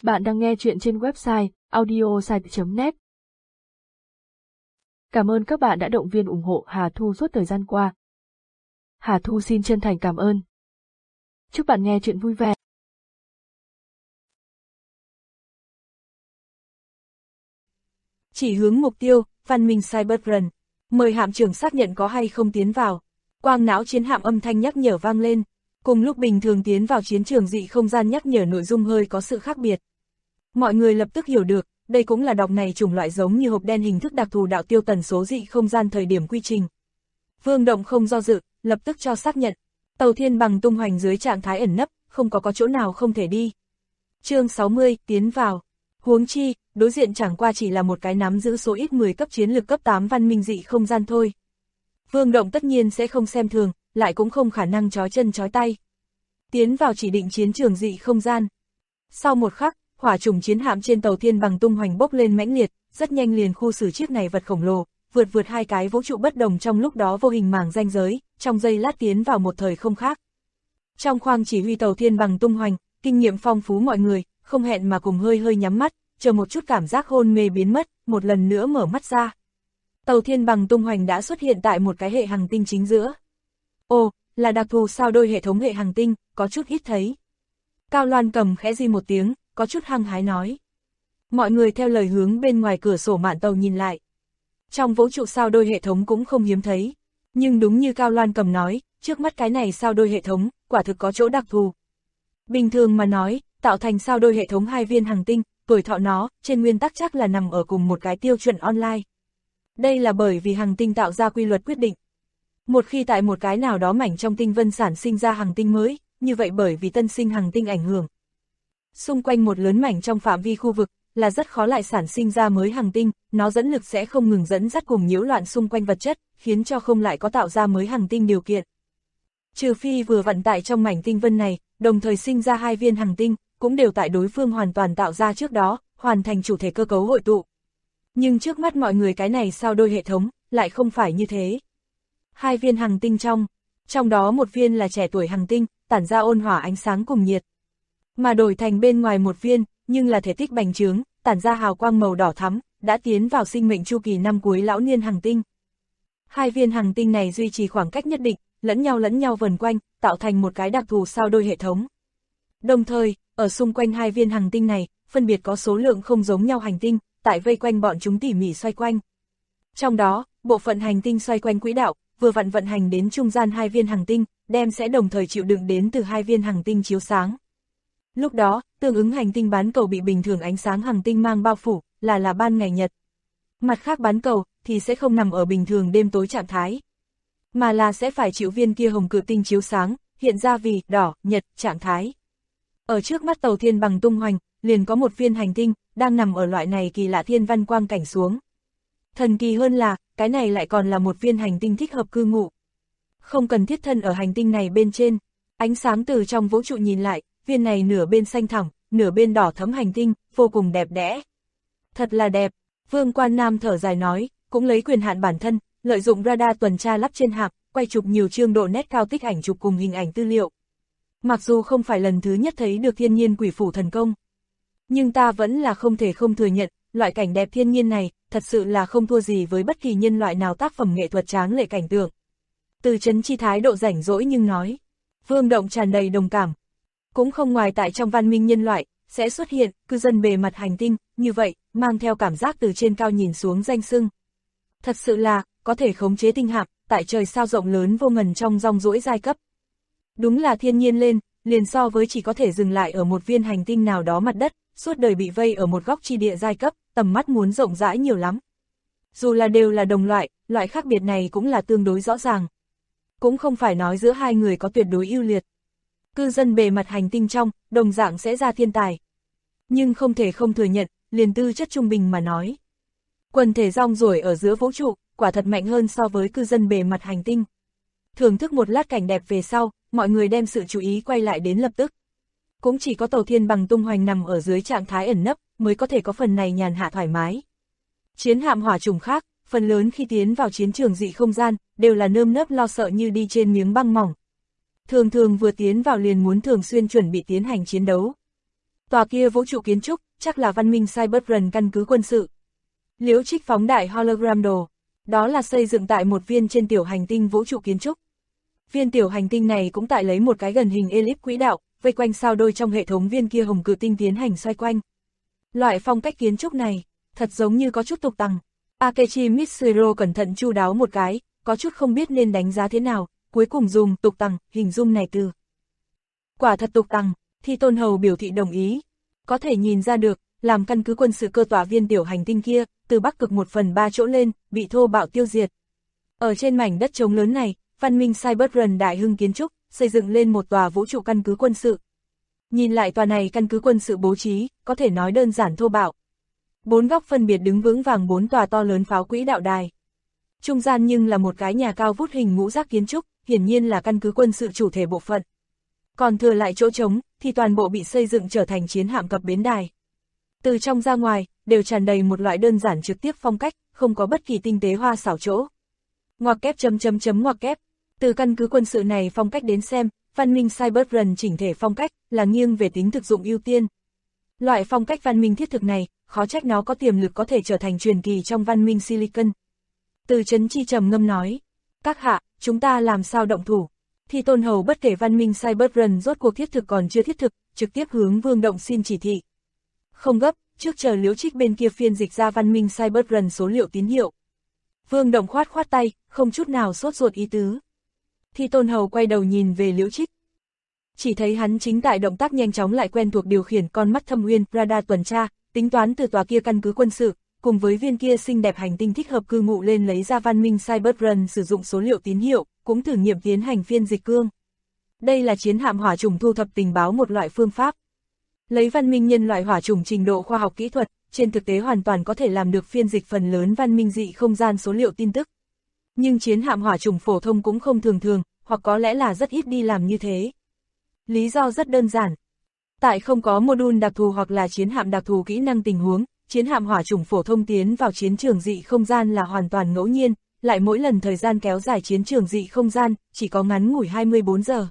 Bạn đang nghe chuyện trên website audiosite.net. Cảm ơn các bạn đã động viên ủng hộ Hà Thu suốt thời gian qua. Hà Thu xin chân thành cảm ơn. Chúc bạn nghe chuyện vui vẻ. Chỉ hướng mục tiêu, văn minh Cyberrun. Mời hạm trưởng xác nhận có hay không tiến vào. Quang não chiến hạm âm thanh nhắc nhở vang lên. Cùng lúc bình thường tiến vào chiến trường dị không gian nhắc nhở nội dung hơi có sự khác biệt. Mọi người lập tức hiểu được, đây cũng là đọc này chủng loại giống như hộp đen hình thức đặc thù đạo tiêu tần số dị không gian thời điểm quy trình. Vương Động không do dự, lập tức cho xác nhận. Tàu Thiên Bằng tung hoành dưới trạng thái ẩn nấp, không có chỗ nào không thể đi. Chương 60, tiến vào. Huống chi, đối diện chẳng qua chỉ là một cái nắm giữ số ít 10 cấp chiến lược cấp 8 văn minh dị không gian thôi. Vương Động tất nhiên sẽ không xem thường, lại cũng không khả năng chói chân chói tay. Tiến vào chỉ định chiến trường dị không gian. Sau một khắc, hỏa trùng chiến hạm trên tàu Thiên Bằng tung hoành bốc lên mãnh liệt, rất nhanh liền khu xử chiếc này vật khổng lồ, vượt hai cái vũ trụ bất đồng trong lúc đó vô hình màng ranh giới, trong giây lát tiến vào một thời không khác. Trong khoang chỉ huy tàu Thiên Bằng tung hoành, kinh nghiệm phong phú mọi người, không hẹn mà cùng hơi nhắm mắt, chờ một chút cảm giác hôn mê biến mất, một lần nữa mở mắt ra. Tàu Thiên Bằng tung hoành đã xuất hiện tại một cái hệ hành tinh chính giữa. Ồ, là đặc thù sao đôi hệ thống hệ hành tinh, có chút ít thấy. Cao Loan cầm khẽ di một tiếng, có chút hăng hái nói. Mọi người theo lời hướng bên ngoài cửa sổ mạn tàu nhìn lại. Trong vũ trụ sao đôi hệ thống cũng không hiếm thấy. Nhưng đúng như Cao Loan cầm nói, trước mắt cái này sao đôi hệ thống, quả thực có chỗ đặc thù. Bình thường mà nói, tạo thành sao đôi hệ thống hai viên hành tinh, tuổi thọ nó, trên nguyên tắc chắc là nằm ở cùng một cái tiêu chuẩn online. Đây là bởi vì hành tinh tạo ra quy luật quyết định. Một khi tại một cái nào đó mảnh trong tinh vân sản sinh ra hành tinh mới, như vậy bởi vì tân sinh hành tinh ảnh hưởng. Xung quanh một lớn mảnh trong phạm vi khu vực, là rất khó lại sản sinh ra mới hành tinh, nó dẫn lực sẽ không ngừng dẫn dắt cùng nhiễu loạn xung quanh vật chất, khiến cho không lại có tạo ra mới hành tinh điều kiện. Trừ phi vừa vận tại trong mảnh tinh vân này, đồng thời sinh ra hai viên hành tinh, cũng đều tại đối phương hoàn toàn tạo ra trước đó, hoàn thành chủ thể cơ cấu hội tụ. Nhưng trước mắt mọi người cái này sao đôi hệ thống, lại không phải như thế. Hai viên hành tinh trong đó một viên là trẻ tuổi hành tinh, tản ra ôn hỏa ánh sáng cùng nhiệt. Mà đổi thành bên ngoài một viên, nhưng là thể tích bành trướng, tản ra hào quang màu đỏ thắm, đã tiến vào sinh mệnh chu kỳ năm cuối lão niên hành tinh. Hai viên hành tinh này duy trì khoảng cách nhất định, lẫn nhau vần quanh, tạo thành một cái đặc thù sao đôi hệ thống. Đồng thời, ở xung quanh hai viên hành tinh này, phân biệt có số lượng không giống nhau hành tinh, tại vây quanh bọn chúng tỉ mỉ xoay quanh. Trong đó, bộ phận hành tinh xoay quanh quỹ đạo, vừa vận hành đến trung gian hai viên hành tinh, đem sẽ đồng thời chịu đựng đến từ hai viên hành tinh chiếu sáng. Lúc đó, tương ứng hành tinh bán cầu bị bình thường ánh sáng hành tinh mang bao phủ, là ban ngày nhật. Mặt khác bán cầu, thì sẽ không nằm ở bình thường đêm tối trạng thái, mà là sẽ phải chịu viên kia hồng cự tinh chiếu sáng, hiện ra vì đỏ, nhật, trạng thái. Ở trước mắt tàu Thiên Bằng tung hoành, liền có một viên hành tinh, đang nằm ở loại này kỳ lạ thiên văn quang cảnh xuống. Thần kỳ hơn là, cái này lại còn là một viên hành tinh thích hợp cư ngụ. Không cần thiết thân ở hành tinh này bên trên, ánh sáng từ trong vũ trụ nhìn lại, viên này nửa bên xanh thẳm, nửa bên đỏ thẫm hành tinh, vô cùng đẹp đẽ. Thật là đẹp, Vương Quan Nam thở dài nói, cũng lấy quyền hạn bản thân, lợi dụng radar tuần tra lắp trên hạm, quay chụp nhiều chương độ nét cao tích ảnh chụp cùng hình ảnh tư liệu. Mặc dù không phải lần thứ nhất thấy được thiên nhiên quỷ phủ thần công, nhưng ta vẫn là không thể không thừa nhận, loại cảnh đẹp thiên nhiên này, thật sự là không thua gì với bất kỳ nhân loại nào tác phẩm nghệ thuật tráng lệ cảnh tượng. Từ Chấn Chi thái độ rảnh rỗi nhưng nói, Vương Động tràn đầy đồng cảm. Cũng không ngoài tại trong văn minh nhân loại, sẽ xuất hiện cư dân bề mặt hành tinh, như vậy, mang theo cảm giác từ trên cao nhìn xuống danh xưng. Thật sự là, có thể khống chế tinh hạm, tại trời sao rộng lớn vô ngần trong rong ruỗi giai cấp. Đúng là thiên nhiên lên, liền so với chỉ có thể dừng lại ở một viên hành tinh nào đó mặt đất, suốt đời bị vây ở một góc chi địa giai cấp, tầm mắt muốn rộng rãi nhiều lắm. Dù là đều là đồng loại, loại khác biệt này cũng là tương đối rõ ràng. Cũng không phải nói giữa hai người có tuyệt đối ưu liệt. Cư dân bề mặt hành tinh đồng dạng sẽ ra thiên tài. Nhưng không thể không thừa nhận, liền tư chất trung bình mà nói. Quần thể rong ruổi ở giữa vũ trụ, quả thật mạnh hơn so với cư dân bề mặt hành tinh. Thưởng thức một lát cảnh đẹp về sau, mọi người đem sự chú ý quay lại đến lập tức. Cũng chỉ có tàu Thiên Bằng tung hoành nằm ở dưới trạng thái ẩn nấp, mới có thể có phần này nhàn hạ thoải mái. Chiến hạm hỏa trùng khác, phần lớn khi tiến vào chiến trường dị không gian, đều là nơm nớp lo sợ như đi trên miếng băng mỏng. Thường vừa tiến vào liền muốn thường xuyên chuẩn bị tiến hành chiến đấu. Tòa kia vũ trụ kiến trúc, chắc là văn minh Cybertron căn cứ quân sự. Liễu Trích phóng đại hologram đồ. Đó là xây dựng tại một viên trên tiểu hành tinh vũ trụ kiến trúc. Viên tiểu hành tinh này cũng tại lấy một cái gần hình elip quỹ đạo, vây quanh sao đôi trong hệ thống viên kia hồng cự tinh tiến hành xoay quanh. Loại phong cách kiến trúc này, thật giống như có chút tục tằng. Akechi Mitsuhiro cẩn thận chu đáo một cái, có chút không biết nên đánh giá thế nào, cuối cùng dùng tục tằng hình dung này từ. Quả thật tục tằng, Thi Tôn Hầu biểu thị đồng ý. Có thể nhìn ra được, làm căn cứ quân sự cơ tỏa viên tiểu hành tinh kia, từ Bắc Cực 1/3 chỗ lên, bị thô bạo tiêu diệt. Ở trên mảnh đất trống lớn này, văn minh Cybertron đại hưng kiến trúc, xây dựng lên một tòa vũ trụ căn cứ quân sự. Nhìn lại tòa này căn cứ quân sự bố trí, có thể nói đơn giản thô bạo. 4 góc phân biệt đứng vững vàng 4 tòa to lớn pháo quỹ đạo đài. Trung gian nhưng là một cái nhà cao vút hình ngũ giác kiến trúc, hiển nhiên là căn cứ quân sự chủ thể bộ phận. Còn thừa lại chỗ trống, thì toàn bộ bị xây dựng trở thành chiến hạm cập bến đài. Từ trong ra ngoài, đều tràn đầy một loại đơn giản trực tiếp phong cách, không có bất kỳ tinh tế hoa xảo chỗ. Ngoặc kép ngoặc kép. Từ căn cứ quân sự này phong cách đến xem, văn minh Cybertron chỉnh thể phong cách là nghiêng về tính thực dụng ưu tiên. Loại phong cách văn minh thiết thực này, khó trách nó có tiềm lực có thể trở thành truyền kỳ trong văn minh Silicon. Từ Trấn Chi trầm ngâm nói, các hạ, chúng ta làm sao động thủ? Thi Tôn Hầu bất kể văn minh Cybertron rốt cuộc thiết thực còn chưa thiết thực, trực tiếp hướng Vương Động xin chỉ thị. Không gấp, trước chờ Liễu Trích bên kia phiên dịch ra văn minh Cybertron số liệu tín hiệu. Vương Động khoát tay, không chút nào sốt ruột ý tứ. Thi Tôn Hầu quay đầu nhìn về Liễu Trích. Chỉ thấy hắn chính tại động tác nhanh chóng lại quen thuộc điều khiển con mắt thâm uyên radar tuần tra, tính toán từ tòa kia căn cứ quân sự, cùng với viên kia xinh đẹp hành tinh thích hợp cư ngụ lên lấy ra văn minh Cybertron sử dụng số liệu tín hiệu, cũng thử nghiệm tiến hành phiên dịch cương. Đây là chiến hạm hỏa chủng thu thập tình báo một loại phương pháp. Lấy văn minh nhân loại hỏa chủng trình độ khoa học kỹ thuật, trên thực tế hoàn toàn có thể làm được phiên dịch phần lớn văn minh dị không gian số liệu tin tức. Nhưng chiến hạm hỏa chủng phổ thông cũng không thường, hoặc có lẽ là rất ít đi làm như thế. Lý do rất đơn giản. Tại không có module đặc thù hoặc là chiến hạm đặc thù kỹ năng tình huống, chiến hạm hỏa chủng phổ thông tiến vào chiến trường dị không gian là hoàn toàn ngẫu nhiên, lại mỗi lần thời gian kéo dài chiến trường dị không gian, chỉ có ngắn ngủi 24 giờ.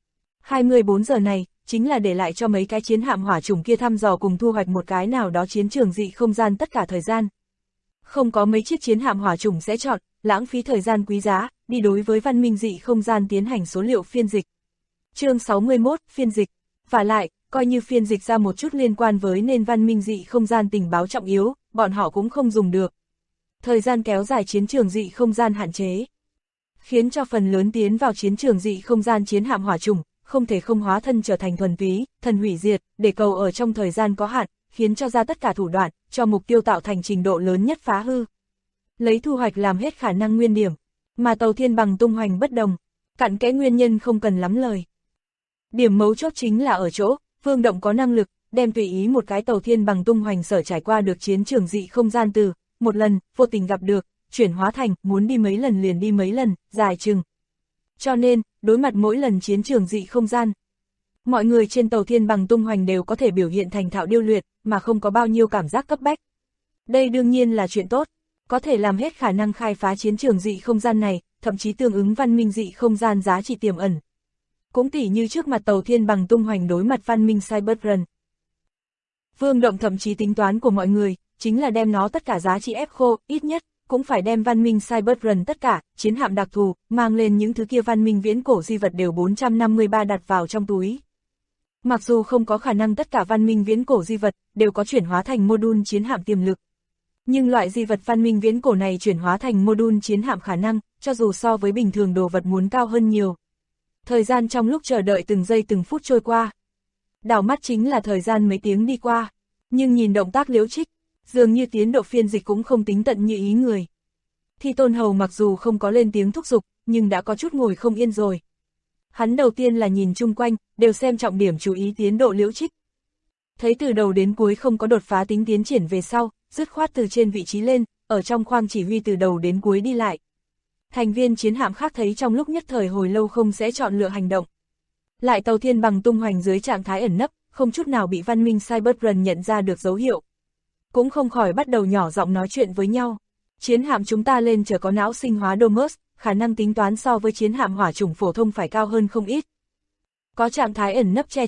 24 giờ này, chính là để lại cho mấy cái chiến hạm hỏa chủng kia thăm dò cùng thu hoạch một cái nào đó chiến trường dị không gian tất cả thời gian. Không có mấy chiếc chiến hạm hỏa chủng sẽ chọn, lãng phí thời gian quý giá, đi đối với văn minh dị không gian tiến hành số liệu phiên dịch. Chương 61, phiên dịch. Và lại, coi như phiên dịch ra một chút liên quan với nền văn minh dị không gian tình báo trọng yếu, bọn họ cũng không dùng được. Thời gian kéo dài chiến trường dị không gian hạn chế, khiến cho phần lớn tiến vào chiến trường dị không gian chiến hạm hỏa chủng, không thể không hóa thân trở thành thuần túy, thần hủy diệt, để cầu ở trong thời gian có hạn, khiến cho ra tất cả thủ đoạn, cho mục tiêu tạo thành trình độ lớn nhất phá hư. Lấy thu hoạch làm hết khả năng nguyên điểm, mà tàu thiên bằng tung hoành bất đồng, cặn kẽ nguyên nhân không cần lắm lời. Điểm mấu chốt chính là ở chỗ, Vương Động có năng lực, đem tùy ý một cái tàu thiên bằng tung hoành sở trải qua được chiến trường dị không gian từ, một lần, vô tình gặp được, chuyển hóa thành, muốn đi mấy lần liền đi mấy lần, dài chừng. Cho nên, đối mặt mỗi lần chiến trường dị không gian, mọi người trên tàu thiên bằng tung hoành đều có thể biểu hiện thành thạo điêu luyện, mà không có bao nhiêu cảm giác cấp bách. Đây đương nhiên là chuyện tốt, có thể làm hết khả năng khai phá chiến trường dị không gian này, thậm chí tương ứng văn minh dị không gian giá trị tiềm ẩn. Cũng tỉ như trước mặt tàu thiên bằng tung hoành đối mặt văn minh Cybertron. Vương Động thậm chí tính toán của mọi người, chính là đem nó tất cả giá trị ép khô, ít nhất, cũng phải đem văn minh Cybertron tất cả, chiến hạm đặc thù, mang lên những thứ kia văn minh viễn cổ di vật đều 453 đặt vào trong túi. Mặc dù không có khả năng tất cả văn minh viễn cổ di vật, đều có chuyển hóa thành module chiến hạm tiềm lực. Nhưng loại di vật văn minh viễn cổ này chuyển hóa thành module chiến hạm khả năng, cho dù so với bình thường đồ vật muốn cao hơn nhiều. Thời gian trong lúc chờ đợi từng giây từng phút trôi qua. Đảo mắt chính là thời gian mấy tiếng đi qua. Nhưng nhìn động tác Liễu Trích, dường như tiến độ phiên dịch cũng không tính tận như ý người. Thi Tôn Hầu mặc dù không có lên tiếng thúc giục, nhưng đã có chút ngồi không yên rồi. Hắn đầu tiên là nhìn chung quanh, đều xem trọng điểm chú ý tiến độ Liễu Trích. Thấy từ đầu đến cuối không có đột phá tính tiến triển về sau, dứt khoát từ trên vị trí lên, ở trong khoang chỉ huy từ đầu đến cuối đi lại. Thành viên chiến hạm khác thấy trong lúc nhất thời hồi lâu không sẽ chọn lựa hành động. Lại tàu thiên bằng tung hoành dưới trạng thái ẩn nấp, không chút nào bị văn minh Cybertron nhận ra được dấu hiệu. Cũng không khỏi bắt đầu nhỏ giọng nói chuyện với nhau. Chiến hạm chúng ta lên chở có não sinh hóa Domus, khả năng tính toán so với chiến hạm hỏa chủng phổ thông phải cao hơn không ít. Có trạng thái ẩn nấp che chở,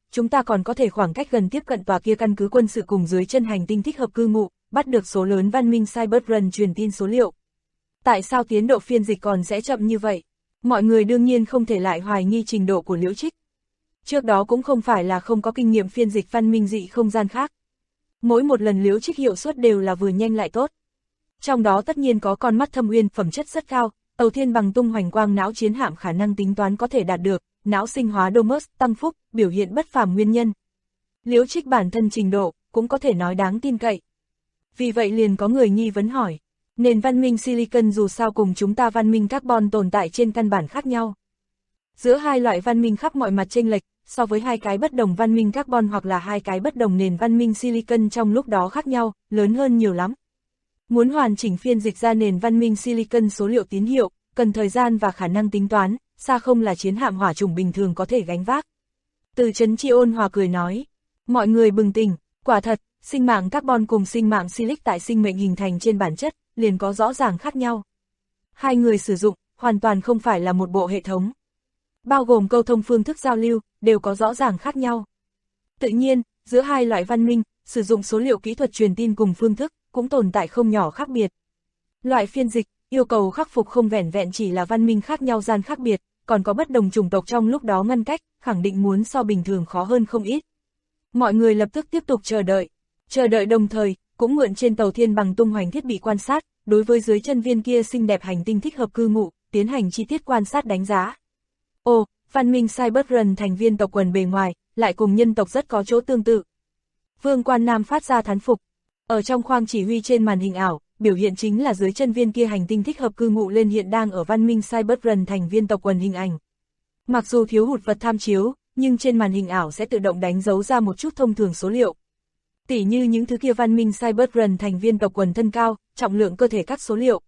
chúng ta còn có thể khoảng cách gần tiếp cận tòa kia căn cứ quân sự cùng dưới chân hành tinh thích hợp cư ngụ, bắt được số lớn văn minh Cybertron truyền tin số liệu. Tại sao tiến độ phiên dịch còn sẽ chậm như vậy? Mọi người đương nhiên không thể lại hoài nghi trình độ của Liễu Trích. Trước đó cũng không phải là không có kinh nghiệm phiên dịch văn minh dị không gian khác. Mỗi một lần Liễu Trích hiệu suất đều là vừa nhanh lại tốt. Trong đó tất nhiên có con mắt thâm uyên phẩm chất rất cao, Tàu Thiên Bằng tung hoành quang não chiến hạm khả năng tính toán có thể đạt được, não sinh hóa Domus tăng phúc, biểu hiện bất phàm nguyên nhân. Liễu Trích bản thân trình độ, cũng có thể nói đáng tin cậy. Vì vậy liền có người nghi vấn hỏi, nền văn minh Silicon dù sao cùng chúng ta văn minh carbon tồn tại trên căn bản khác nhau. Giữa hai loại văn minh khắp mọi mặt chênh lệch, so với hai cái bất đồng văn minh carbon hoặc là hai cái bất đồng nền văn minh Silicon trong lúc đó khác nhau, lớn hơn nhiều lắm. Muốn hoàn chỉnh phiên dịch ra nền văn minh Silicon số liệu tín hiệu, cần thời gian và khả năng tính toán, xa không là chiến hạm hỏa chủng bình thường có thể gánh vác. Từ Trấn Chi ôn hòa cười nói, mọi người bừng tỉnh, quả thật, sinh mạng carbon cùng sinh mạng silic tại sinh mệnh hình thành trên bản chất, liền có rõ ràng khác nhau. Hai người sử dụng, hoàn toàn không phải là một bộ hệ thống. Bao gồm câu thông phương thức giao lưu, đều có rõ ràng khác nhau. Tự nhiên, giữa hai loại văn minh, sử dụng số liệu kỹ thuật truyền tin cùng phương thức, cũng tồn tại không nhỏ khác biệt. Loại phiên dịch, yêu cầu khắc phục không vẻn vẹn chỉ là văn minh khác nhau gian khác biệt, còn có bất đồng chủng tộc trong lúc đó ngăn cách, khẳng định muốn so bình thường khó hơn không ít. Mọi người lập tức tiếp tục chờ đợi đồng thời, cũng mượn trên tàu Thiên Bằng tung hoành thiết bị quan sát, đối với dưới chân viên kia xinh đẹp hành tinh thích hợp cư ngụ, tiến hành chi tiết quan sát đánh giá. Ồ, văn minh Cybertron thành viên tộc quần bề ngoài, lại cùng nhân tộc rất có chỗ tương tự. Vương Quan Nam phát ra thán phục. Ở trong khoang chỉ huy trên màn hình ảo, biểu hiện chính là dưới chân viên kia hành tinh thích hợp cư ngụ lên hiện đang ở văn minh Cybertron thành viên tộc quần hình ảnh. Mặc dù thiếu hụt vật tham chiếu, nhưng trên màn hình ảo sẽ tự động đánh dấu ra một chút thông thường số liệu. Tỉ như những thứ kia văn minh Cybertron thành viên tộc quần thân cao, trọng lượng cơ thể các số liệu.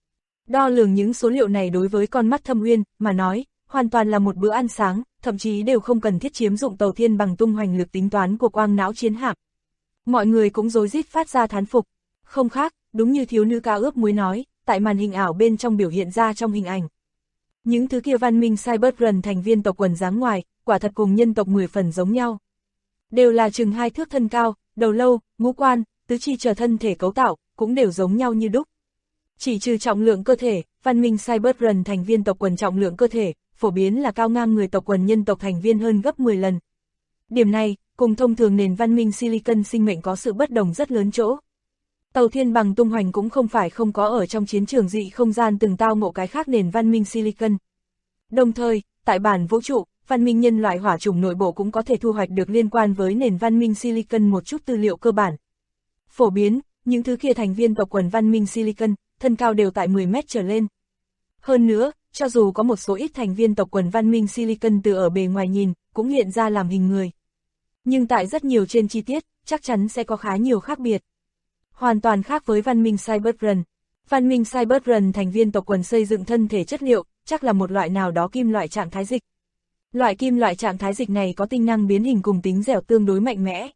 Đo lường những số liệu này đối với con mắt thâm uyên mà nói, hoàn toàn là một bữa ăn sáng, thậm chí đều không cần thiết chiếm dụng tàu Thiên Bằng tung hoành lực tính toán của quang não chiến hạm. Mọi người cũng rối rít phát ra thán phục. Không khác, đúng như thiếu nữ ca ướp muối nói, tại màn hình ảo bên trong biểu hiện ra trong hình ảnh. Những thứ kia văn minh Cybertron thành viên tộc quần dáng ngoài, quả thật cùng nhân tộc 10 phần giống nhau. Đều là chừng 2 thước thân cao, đầu lâu, ngũ quan, tứ chi trở thân thể cấu tạo, cũng đều giống nhau như đúc. Chỉ trừ trọng lượng cơ thể, văn minh Cybertron thành viên tộc quần trọng lượng cơ thể, phổ biến là cao ngang người tộc quần nhân tộc thành viên hơn gấp 10 lần. Điểm này, cùng thông thường nền văn minh Silicon sinh mệnh có sự bất đồng rất lớn chỗ. Tàu Thiên Bằng tung hoành cũng không phải không có ở trong chiến trường dị không gian từng tao ngộ cái khác nền văn minh Silicon. Đồng thời, tại bản vũ trụ, văn minh nhân loại hỏa chủng nội bộ cũng có thể thu hoạch được liên quan với nền văn minh Silicon một chút tư liệu cơ bản. Phổ biến, những thứ kia thành viên tộc quần văn minh Silicon, thân cao đều tại 10 mét trở lên. Hơn nữa, cho dù có một số ít thành viên tộc quần văn minh Silicon từ ở bề ngoài nhìn, cũng hiện ra làm hình người. Nhưng tại rất nhiều trên chi tiết, chắc chắn sẽ có khá nhiều khác biệt. Hoàn toàn khác với văn minh Cybertron. Văn minh Cybertron thành viên tộc quần xây dựng thân thể chất liệu, chắc là một loại nào đó kim loại trạng thái dịch. Loại kim loại trạng thái dịch này có tính năng biến hình cùng tính dẻo tương đối mạnh mẽ.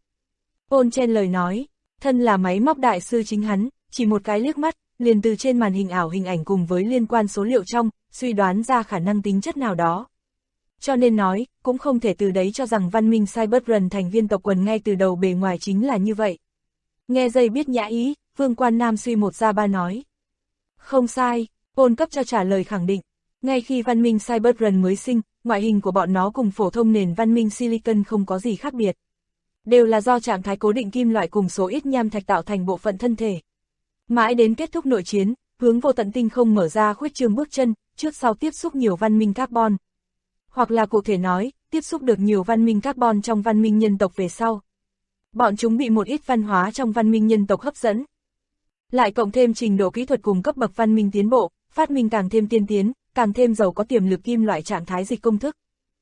Ôn Chen lời nói, thân là máy móc đại sư chính hắn, chỉ một cái liếc mắt, liền từ trên màn hình ảo hình ảnh cùng với liên quan số liệu trong, suy đoán ra khả năng tính chất nào đó. Cho nên nói, cũng không thể từ đấy cho rằng văn minh Cybertron thành viên tộc quần ngay từ đầu bề ngoài chính là như vậy. Nghe dây biết nhã ý, Vương Quan Nam suy một ra ba nói. Không sai, Ôn cấp cho trả lời khẳng định. Ngay khi văn minh Cybertron mới sinh, ngoại hình của bọn nó cùng phổ thông nền văn minh Silicon không có gì khác biệt. Đều là do trạng thái cố định kim loại cùng số ít nham thạch tạo thành bộ phận thân thể. Mãi đến kết thúc nội chiến, hướng vô tận tinh không mở ra khuyết trương bước chân, trước sau tiếp xúc nhiều văn minh carbon. Hoặc là cụ thể nói, tiếp xúc được nhiều văn minh carbon trong văn minh nhân tộc về sau. Bọn chúng bị một ít văn hóa trong văn minh nhân tộc hấp dẫn. Lại cộng thêm trình độ kỹ thuật cùng cấp bậc văn minh tiến bộ, phát minh càng thêm tiên tiến, càng thêm giàu có tiềm lực kim loại trạng thái dịch công thức.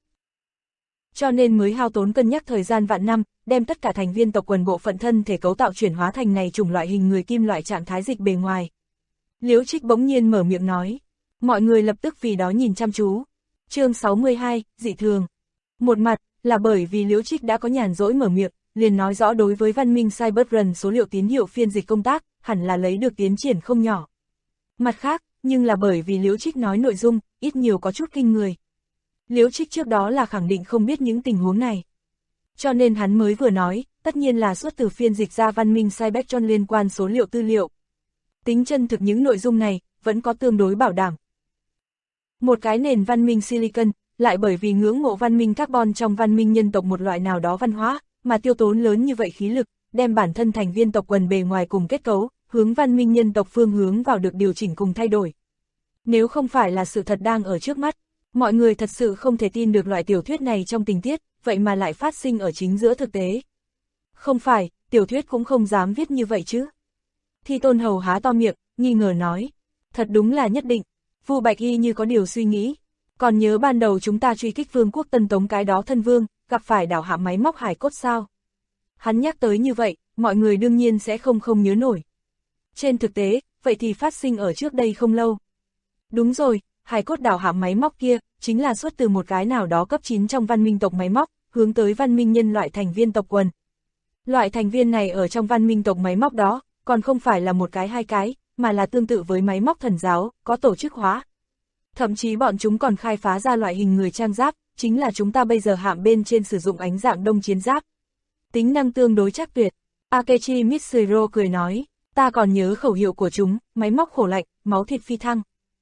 Cho nên mới hao tốn cân nhắc thời gian vạn năm, đem tất cả thành viên tộc quần bộ phận thân thể cấu tạo chuyển hóa thành này chủng loại hình người kim loại trạng thái dịch bề ngoài. Liễu Trích bỗng nhiên mở miệng nói. Mọi người lập tức vì đó nhìn chăm chú. Chương 62, dị thường. Một mặt, là bởi vì Liễu Trích đã có nhàn rỗi mở miệng, liền nói rõ đối với văn minh Cybertron số liệu tín hiệu phiên dịch công tác, hẳn là lấy được tiến triển không nhỏ. Mặt khác, nhưng là bởi vì Liễu Trích nói nội dung, ít nhiều có chút kinh người. Liễu Trích trước đó là khẳng định không biết những tình huống này. Cho nên hắn mới vừa nói, tất nhiên là xuất từ phiên dịch ra văn minh Cybetron liên quan số liệu tư liệu. Tính chân thực những nội dung này, vẫn có tương đối bảo đảm. Một cái nền văn minh Silicon, lại bởi vì ngưỡng mộ văn minh carbon trong văn minh nhân tộc một loại nào đó văn hóa, mà tiêu tốn lớn như vậy khí lực, đem bản thân thành viên tộc quần bề ngoài cùng kết cấu, hướng văn minh nhân tộc phương hướng vào được điều chỉnh cùng thay đổi. Nếu không phải là sự thật đang ở trước mắt, mọi người thật sự không thể tin được loại tiểu thuyết này trong tình tiết, vậy mà lại phát sinh ở chính giữa thực tế. Không phải, tiểu thuyết cũng không dám viết như vậy chứ. Thi Tôn Hầu há to miệng, nghi ngờ nói. Thật đúng là nhất định. Vu Bạch Y như có điều suy nghĩ. Còn nhớ ban đầu chúng ta truy kích vương quốc Tân Tống cái đó thân vương, gặp phải đảo hạm máy móc hải cốt sao? Hắn nhắc tới như vậy, mọi người đương nhiên sẽ không nhớ nổi. Trên thực tế, vậy thì phát sinh ở trước đây không lâu. Đúng rồi, hải cốt đảo hạm máy móc kia, chính là xuất từ một cái nào đó cấp 9 trong văn minh tộc máy móc, hướng tới văn minh nhân loại thành viên tộc quần. Loại thành viên này ở trong văn minh tộc máy móc đó, còn không phải là một cái hai cái, mà là tương tự với máy móc thần giáo, có tổ chức hóa. Thậm chí bọn chúng còn khai phá ra loại hình người trang giáp, chính là chúng ta bây giờ hạm bên trên sử dụng ánh dạng đông chiến giáp. Tính năng tương đối chắc tuyệt. Akechi Mitsuhiro cười nói, ta còn nhớ khẩu hiệu của chúng, máy móc khổ lạnh, máu thịt phi thăng.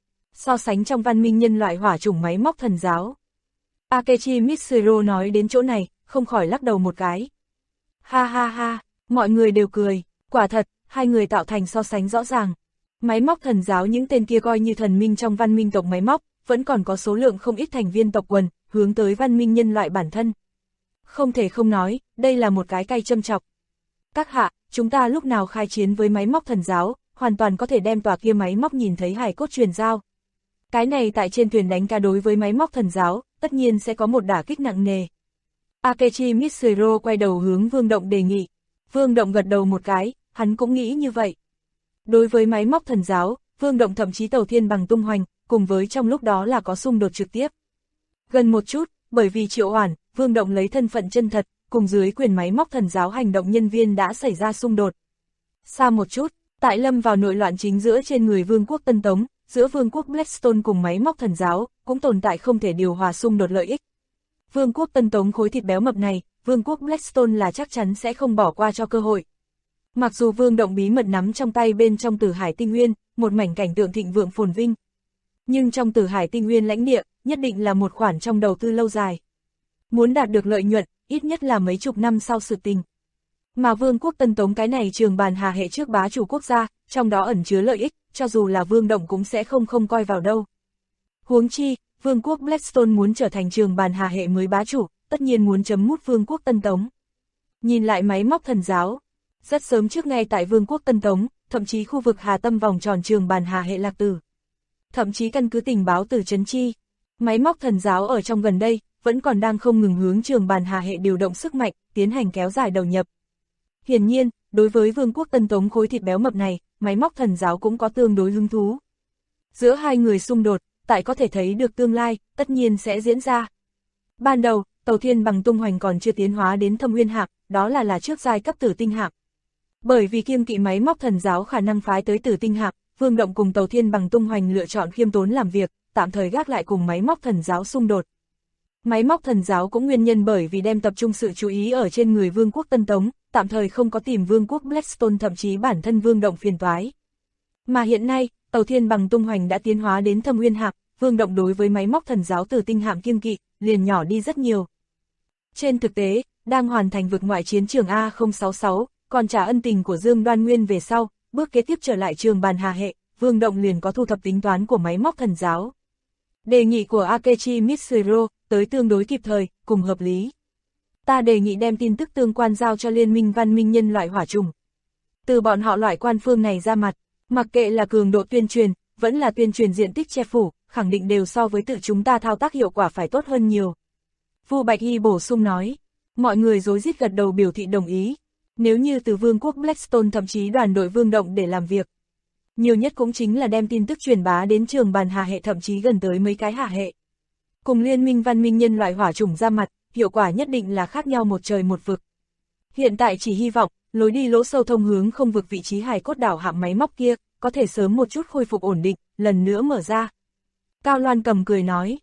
So sánh trong văn minh nhân loại hỏa chủng máy móc thần giáo. Akechi Mitsuhiro nói đến chỗ này, không khỏi lắc đầu một cái. Ha ha ha, mọi người đều cười, quả thật, hai người tạo thành so sánh rõ ràng. Máy móc thần giáo những tên kia coi như thần minh trong văn minh tộc máy móc, vẫn còn có số lượng không ít thành viên tộc quần, hướng tới văn minh nhân loại bản thân. Không thể không nói, đây là một cái cay châm chọc. Các hạ, chúng ta lúc nào khai chiến với máy móc thần giáo, hoàn toàn có thể đem tòa kia máy móc nhìn thấy hải cốt truyền giao. Cái này tại trên thuyền đánh cá đối với máy móc thần giáo, tất nhiên sẽ có một đả kích nặng nề. Akechi Mitsuhiro quay đầu hướng Vương Động đề nghị. Vương Động gật đầu một cái, hắn cũng nghĩ như vậy. Đối với máy móc thần giáo, Vương Động thậm chí Tàu Thiên Bằng tung hoành, cùng với trong lúc đó là có xung đột trực tiếp. Gần một chút, bởi vì Triệu Hoản, Vương Động lấy thân phận chân thật, cùng dưới quyền máy móc thần giáo hành động nhân viên đã xảy ra xung đột. Xa một chút, tại lâm vào nội loạn chính giữa trên người Vương quốc Tân Tống, giữa Vương quốc Blackstone cùng máy móc thần giáo, cũng tồn tại không thể điều hòa xung đột lợi ích. Vương quốc Tân Tống khối thịt béo mập này, Vương quốc Blackstone là chắc chắn sẽ không bỏ qua cho cơ hội. Mặc dù Vương Động bí mật nắm trong tay bên trong Tử Hải Tinh Nguyên, một mảnh cảnh tượng thịnh vượng phồn vinh. Nhưng trong Tử Hải Tinh Nguyên lãnh địa, nhất định là một khoản trong đầu tư lâu dài. Muốn đạt được lợi nhuận, ít nhất là mấy chục năm sau sự tình. Mà Vương quốc Tân Tống cái này trường bàn hà hệ trước bá chủ quốc gia, trong đó ẩn chứa lợi ích, cho dù là Vương Động cũng sẽ không coi vào đâu. Huống chi, Vương quốc Blackstone muốn trở thành trường bàn hà hệ mới bá chủ, tất nhiên muốn chấm mút Vương quốc Tân Tống. Nhìn lại máy móc thần giáo, rất sớm trước ngay tại Vương quốc Tân Tống, thậm chí khu vực Hà Tâm vòng tròn trường bàn hà hệ lạc tử. Thậm chí căn cứ tình báo từ Trấn Chi, máy móc thần giáo ở trong gần đây, vẫn còn đang không ngừng hướng trường bàn hà hệ điều động sức mạnh, tiến hành kéo dài đầu nhập. Hiển nhiên, đối với Vương quốc Tân Tống khối thịt béo mập này, máy móc thần giáo cũng có tương đối hứng thú. Giữa hai người xung đột, tại có thể thấy được tương lai, tất nhiên sẽ diễn ra. Ban đầu, Tàu Thiên Bằng tung hoành còn chưa tiến hóa đến Thâm Uyên Hạm, đó là trước giai cấp Tử Tinh Hạm. Bởi vì kiêng kỵ máy móc thần giáo khả năng phái tới Tử Tinh Hạm, Vương Động cùng Tàu Thiên Bằng tung hoành lựa chọn khiêm tốn làm việc, tạm thời gác lại cùng máy móc thần giáo xung đột. Máy móc thần giáo cũng nguyên nhân bởi vì đem tập trung sự chú ý ở trên người Vương quốc Tân Tống, tạm thời không có tìm Vương quốc Blackstone thậm chí bản thân Vương Động phiền toái. Mà hiện nay, Tàu Thiên Bằng tung hoành đã tiến hóa đến Thâm Uyên Hạm, Vương Động đối với máy móc thần giáo Tử Tinh Hạm kiêng kỵ, liền nhỏ đi rất nhiều. Trên thực tế, đang hoàn thành vực ngoại chiến trường A066, còn trả ân tình của Dương Đoan Nguyên về sau, bước kế tiếp trở lại trường bàn hà hệ, Vương Động liền có thu thập tính toán của máy móc thần giáo. Đề nghị của Akechi Mitsuhiro tới tương đối kịp thời, cùng hợp lý. Ta đề nghị đem tin tức tương quan giao cho Liên minh văn minh nhân loại hỏa trùng. Từ bọn họ loại quan phương này ra mặt, mặc kệ là cường độ tuyên truyền, vẫn là tuyên truyền diện tích che phủ, khẳng định đều so với tự chúng ta thao tác hiệu quả phải tốt hơn nhiều. Vu Bạch Y bổ sung nói, mọi người rối rít gật đầu biểu thị đồng ý. Nếu như từ Vương quốc Blackstone thậm chí đoàn đội Vương Động để làm việc, nhiều nhất cũng chính là đem tin tức truyền bá đến trường bàn hà hệ thậm chí gần tới mấy cái hà hệ. Cùng Liên minh văn minh nhân loại hỏa chủng ra mặt, hiệu quả nhất định là khác nhau một trời một vực. Hiện tại chỉ hy vọng, lối đi lỗ sâu thông hướng không vực vị trí hải cốt đảo hạm máy móc kia, có thể sớm một chút khôi phục ổn định, lần nữa mở ra. Cao Loan Cầm cười nói,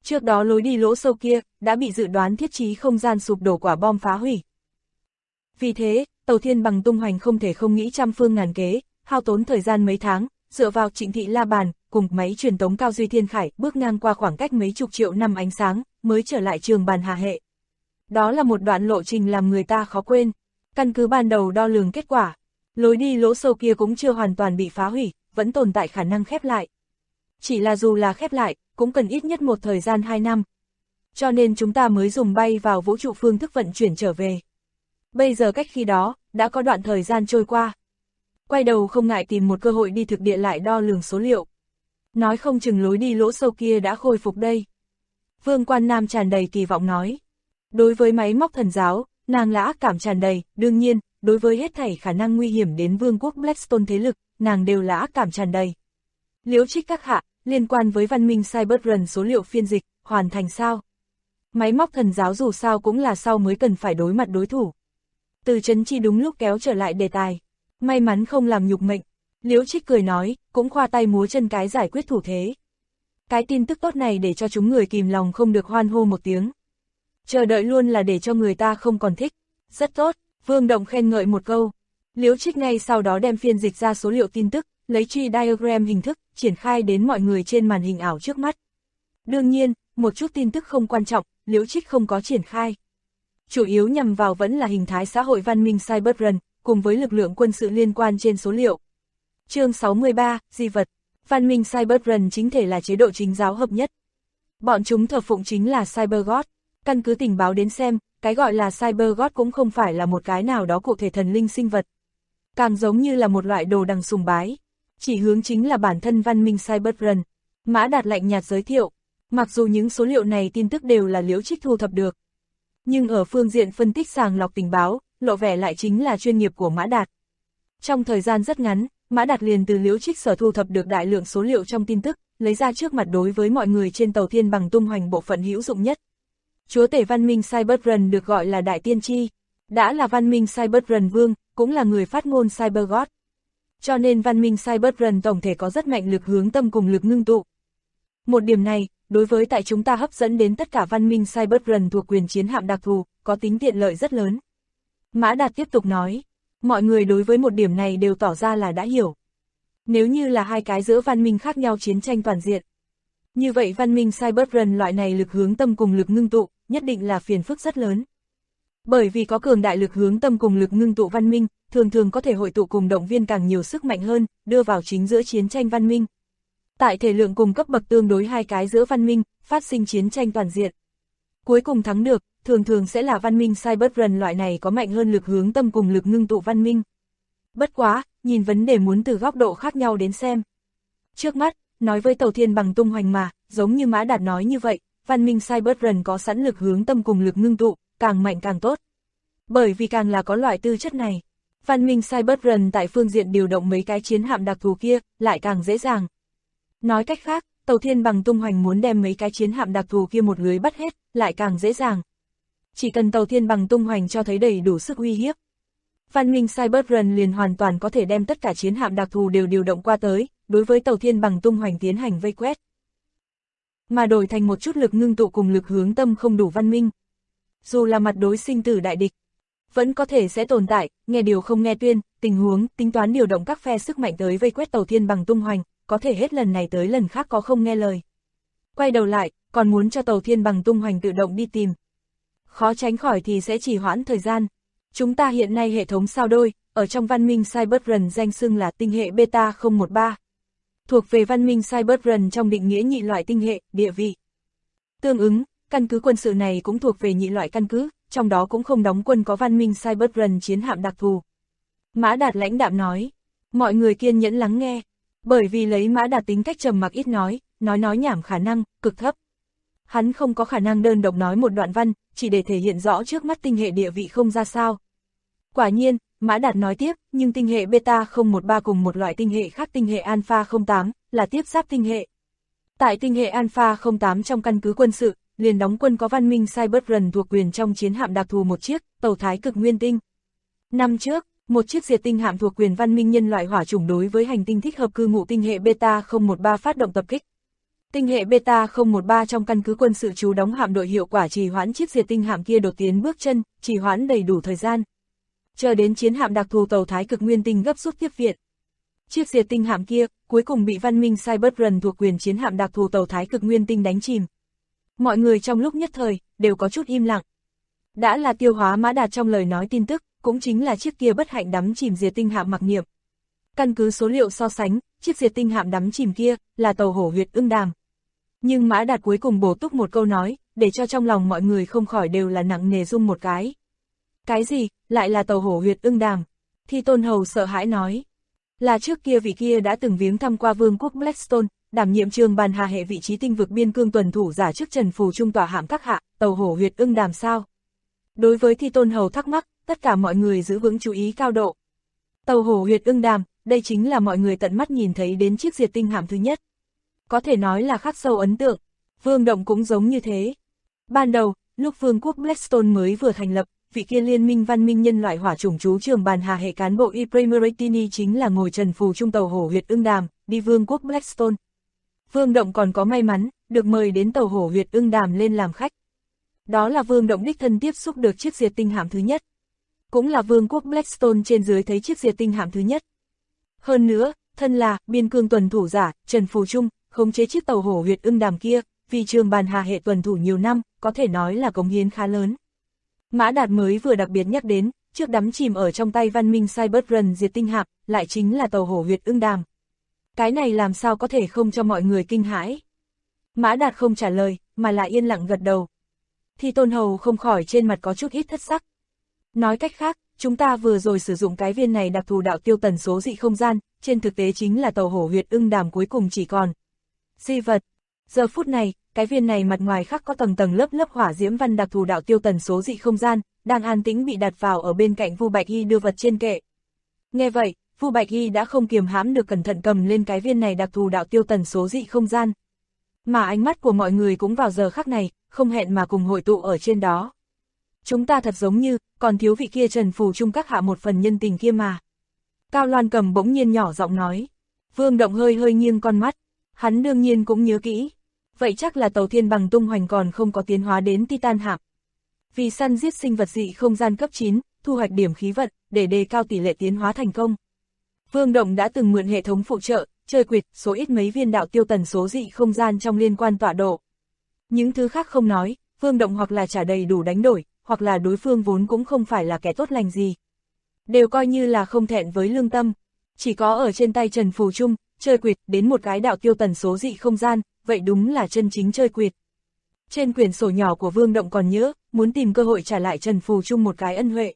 Trước đó lối đi lỗ sâu kia, đã bị dự đoán thiết trí không gian sụp đổ quả bom phá hủy. Vì thế, tàu Thiên Bằng tung hoành không thể không nghĩ trăm phương ngàn kế, hao tốn thời gian mấy tháng, dựa vào Trịnh Thị La Bàn, cùng máy truyền tống cao duy thiên khải bước ngang qua khoảng cách mấy chục triệu năm ánh sáng, mới trở lại trường bàn hà hệ. Đó là một đoạn lộ trình làm người ta khó quên. Căn cứ ban đầu đo lường kết quả, lối đi lỗ sâu kia cũng chưa hoàn toàn bị phá hủy, vẫn tồn tại khả năng khép lại. Chỉ là dù là khép lại, cũng cần ít nhất một thời gian 2 năm. Cho nên chúng ta mới dùng bay vào vũ trụ phương thức vận chuyển trở về. Bây giờ cách khi đó, đã có đoạn thời gian trôi qua. Quay đầu không ngại tìm một cơ hội đi thực địa lại đo lường số liệu. Nói không chừng lối đi lỗ sâu kia đã khôi phục đây. Vương Quan Nam tràn đầy kỳ vọng nói. Đối với máy móc thần giáo, nàng là ác cảm tràn đầy, đương nhiên, đối với hết thảy khả năng nguy hiểm đến vương quốc Blackstone thế lực, nàng đều là ác cảm tràn đầy. Liễu Trích các hạ, liên quan với văn minh Cyberrun số liệu phiên dịch, hoàn thành sao? Máy móc thần giáo dù sao cũng là sau mới cần phải đối mặt đối thủ. Từ Chấn Chi đúng lúc kéo trở lại đề tài. May mắn không làm nhục mệnh. Liễu Trích cười nói, cũng khoa tay múa chân cái giải quyết thủ thế. Cái tin tức tốt này để cho chúng người kìm lòng không được hoan hô một tiếng. Chờ đợi luôn là để cho người ta không còn thích. Rất tốt, Vương Động khen ngợi một câu. Liễu Trích ngay sau đó đem phiên dịch ra số liệu tin tức, lấy tree diagram hình thức, triển khai đến mọi người trên màn hình ảo trước mắt. Đương nhiên, một chút tin tức không quan trọng, Liễu Trích không có triển khai. Chủ yếu nhằm vào vẫn là hình thái xã hội văn minh Cyberrun, cùng với lực lượng quân sự liên quan trên số liệu. Chương 63, Di vật. Văn minh Cyberrun chính thể là chế độ chính giáo hợp nhất. Bọn chúng thờ phụng chính là Cybergod. Căn cứ tình báo đến xem, cái gọi là Cybergod cũng không phải là một cái nào đó cụ thể thần linh sinh vật. Càng giống như là một loại đồ đằng sùng bái. Chỉ hướng chính là bản thân văn minh Cyberrun. Mã Đạt lạnh nhạt giới thiệu. Mặc dù những số liệu này tin tức đều là Liễu Trích thu thập được. Nhưng ở phương diện phân tích sàng lọc tình báo, lộ vẻ lại chính là chuyên nghiệp của Mã Đạt. Trong thời gian rất ngắn, Mã Đạt liền từ Liễu Trích sở thu thập được đại lượng số liệu trong tin tức, lấy ra trước mặt đối với mọi người trên tàu Thiên Bằng tung hoành bộ phận hữu dụng nhất. Chúa tể văn minh Cyberrun được gọi là Đại Tiên Tri, đã là văn minh Cyberrun Vương, cũng là người phát ngôn Cybergod. Cho nên văn minh Cyberrun tổng thể có rất mạnh lực hướng tâm cùng lực ngưng tụ. Một điểm này, đối với tại chúng ta hấp dẫn đến tất cả văn minh Cyberrun thuộc quyền chiến hạm đặc thù, có tính tiện lợi rất lớn. Mã Đạt tiếp tục nói, mọi người đối với một điểm này đều tỏ ra là đã hiểu. Nếu như là hai cái giữa văn minh khác nhau chiến tranh toàn diện, như vậy văn minh Cyberrun loại này lực hướng tâm cùng lực ngưng tụ, nhất định là phiền phức rất lớn. Bởi vì có cường đại lực hướng tâm cùng lực ngưng tụ văn minh, thường thường có thể hội tụ cùng động viên càng nhiều sức mạnh hơn, đưa vào chính giữa chiến tranh văn minh. Tại thể lượng cùng cấp bậc tương đối hai cái giữa văn minh, phát sinh chiến tranh toàn diện. Cuối cùng thắng được, thường thường sẽ là văn minh Cyberrun loại này có mạnh hơn lực hướng tâm cùng lực ngưng tụ văn minh. Bất quá, nhìn vấn đề muốn từ góc độ khác nhau đến xem. Trước mắt, nói với tàu Thiên Bằng tung hoành mà, giống như Mã Đạt nói như vậy, văn minh Cyberrun có sẵn lực hướng tâm cùng lực ngưng tụ, càng mạnh càng tốt. Bởi vì càng là có loại tư chất này, văn minh Cyberrun tại phương diện điều động mấy cái chiến hạm đặc thù kia, lại càng dễ dàng. Nói cách khác, tàu Thiên Bằng tung hoành muốn đem mấy cái chiến hạm đặc thù kia một lưới bắt hết, lại càng dễ dàng. Chỉ cần tàu Thiên Bằng tung hoành cho thấy đầy đủ sức uy hiếp, văn minh Cyberrun liền hoàn toàn có thể đem tất cả chiến hạm đặc thù đều điều động qua tới, đối với tàu Thiên Bằng tung hoành tiến hành vây quét. Mà đổi thành một chút lực ngưng tụ cùng lực hướng tâm không đủ văn minh. Dù là mặt đối sinh tử đại địch, vẫn có thể sẽ tồn tại, nghe điều không nghe tuyên, tình huống, tính toán điều động các phe sức mạnh tới vây quét tàu Thiên Bằng tung hoành, có thể hết lần này tới lần khác có không nghe lời. Quay đầu lại, còn muốn cho tàu Thiên Bằng tung hoành tự động đi tìm. Khó tránh khỏi thì sẽ trì hoãn thời gian. Chúng ta hiện nay hệ thống sao đôi, ở trong văn minh Cyberrun danh xưng là tinh hệ Beta 013. Thuộc về văn minh Cyberrun trong định nghĩa nhị loại tinh hệ, địa vị. Tương ứng, căn cứ quân sự này cũng thuộc về nhị loại căn cứ, trong đó cũng không đóng quân có văn minh Cyberrun chiến hạm đặc thù. Mã Đạt lãnh đạm nói, mọi người kiên nhẫn lắng nghe, bởi vì lấy Mã Đạt tính cách trầm mặc ít nói nhảm khả năng, cực thấp. Hắn không có khả năng đơn độc nói một đoạn văn, chỉ để thể hiện rõ trước mắt tinh hệ địa vị không ra sao. Quả nhiên, Mã Đạt nói tiếp, nhưng tinh hệ Beta 013 cùng một loại tinh hệ khác tinh hệ Alpha 08, là tiếp giáp tinh hệ. Tại tinh hệ Alpha 08 trong căn cứ quân sự, liền đóng quân có văn minh Cyberrun thuộc quyền trong chiến hạm đặc thù một chiếc, tàu Thái Cực Nguyên Tinh. Năm trước, một chiếc diệt tinh hạm thuộc quyền văn minh nhân loại hỏa chủng đối với hành tinh thích hợp cư ngụ tinh hệ Beta 013 phát động tập kích. Tinh hệ Beta 013 trong căn cứ quân sự trú đóng hạm đội hiệu quả trì hoãn chiếc diệt tinh hạm kia đột tiến bước chân, trì hoãn đầy đủ thời gian. Chờ đến chiến hạm đặc thù tàu Thái Cực Nguyên Tinh gấp rút tiếp viện. Chiếc diệt tinh hạm kia cuối cùng bị văn minh Cybertron thuộc quyền chiến hạm đặc thù tàu Thái Cực Nguyên Tinh đánh chìm. Mọi người trong lúc nhất thời đều có chút im lặng. Đã là tiêu hóa Mã Đạt trong lời nói tin tức, cũng chính là chiếc kia bất hạnh đắm chìm diệt tinh hạm Mặc Niệm. Căn cứ số liệu so sánh, chiếc diệt tinh hạm đắm chìm kia là tàu hổ huyệt ưng đàm. Nhưng Mã Đạt cuối cùng bổ túc một câu nói, để cho trong lòng mọi người không khỏi đều là nặng nề rung một cái. Cái gì, lại là tàu hổ huyệt ưng đàm? Thi Tôn Hầu sợ hãi nói. Là trước kia vị kia đã từng viếng thăm qua vương quốc Blackstone, đảm nhiệm trường bàn hà hệ vị trí tinh vực biên cương tuần thủ giả trước Trần Phù Trung tỏa hạm các hạ, tàu hổ huyệt ưng đàm sao? Đối với Thi Tôn Hầu thắc mắc, tất cả mọi người giữ vững chú ý cao độ. Tàu hổ huyệt ưng đàm, đây chính là mọi người tận mắt nhìn thấy đến chiếc diệt tinh hạm thứ nhất. Có thể nói là khắc sâu ấn tượng, Vương Động cũng giống như thế. Ban đầu, lúc vương quốc Blackstone mới vừa thành lập, vị kia liên minh văn minh nhân loại hỏa chủng trú trường bàn hà hệ cán bộ Ipremeritini chính là ngồi Trần Phù Trung tàu hổ huyệt ưng đàm, đi vương quốc Blackstone. Vương Động còn có may mắn, được mời đến tàu hổ huyệt ưng đàm lên làm khách. Đó là Vương Động đích thân tiếp xúc được chiếc diệt tinh hạm thứ nhất. Cũng là vương quốc Blackstone trên dưới thấy chiếc diệt tinh hạm thứ nhất. Hơn nữa, thân là biên cương tuần thủ giả, Trần Phù Trung, khống chế chiếc tàu hổ huyệt ưng đàm kia, vì trường bàn hà hệ tuần thủ nhiều năm, có thể nói là cống hiến khá lớn. Mã Đạt mới vừa đặc biệt nhắc đến, trước đắm chìm ở trong tay văn minh Cybertron diệt tinh hạm, lại chính là tàu hổ huyệt ưng đàm. Cái này làm sao có thể không cho mọi người kinh hãi? Mã Đạt không trả lời, mà lại yên lặng gật đầu. Thi Tôn Hầu không khỏi trên mặt có chút ít thất sắc. Nói cách khác, chúng ta vừa rồi sử dụng cái viên này đặc thù đạo tiêu tần số dị không gian, trên thực tế chính là tàu hổ huyệt ưng đàm cuối cùng chỉ còn di vật. Giờ phút này, cái viên này mặt ngoài khắc có tầng tầng lớp lớp hỏa diễm văn đặc thù đạo tiêu tần số dị không gian, đang an tĩnh bị đặt vào ở bên cạnh Vu Bạch Y đưa vật trên kệ. Nghe vậy, Vu Bạch Y đã không kiềm hãm được cẩn thận cầm lên cái viên này đặc thù đạo tiêu tần số dị không gian. Mà ánh mắt của mọi người cũng vào giờ khắc này, không hẹn mà cùng hội tụ ở trên đó. Chúng ta thật giống như, còn thiếu vị kia Trần Phù Trung các hạ một phần nhân tình kia mà. Cao Loan Cầm bỗng nhiên nhỏ giọng nói. Vương Động hơi hơi nghiêng con mắt, hắn đương nhiên cũng nhớ kỹ. Vậy chắc là tàu thiên bằng tung hoành còn không có tiến hóa đến Titan hạm. Vì săn giết sinh vật dị không gian cấp 9, thu hoạch điểm khí vận, để đề cao tỷ lệ tiến hóa thành công. Vương Động đã từng mượn hệ thống phụ trợ, chơi quỵt, số ít mấy viên đạo tiêu tần số dị không gian trong liên quan tọa độ. Những thứ khác không nói, Vương Động hoặc là trả đầy đủ đánh đổi, hoặc là đối phương vốn cũng không phải là kẻ tốt lành gì. Đều coi như là không thẹn với lương tâm. Chỉ có ở trên tay Trần Phù Trung, chơi quỵt đến một cái đạo tiêu tần số dị không gian, vậy đúng là chân chính chơi quỵt. Trên quyển sổ nhỏ của Vương Động còn nhớ, muốn tìm cơ hội trả lại Trần Phù Trung một cái ân huệ.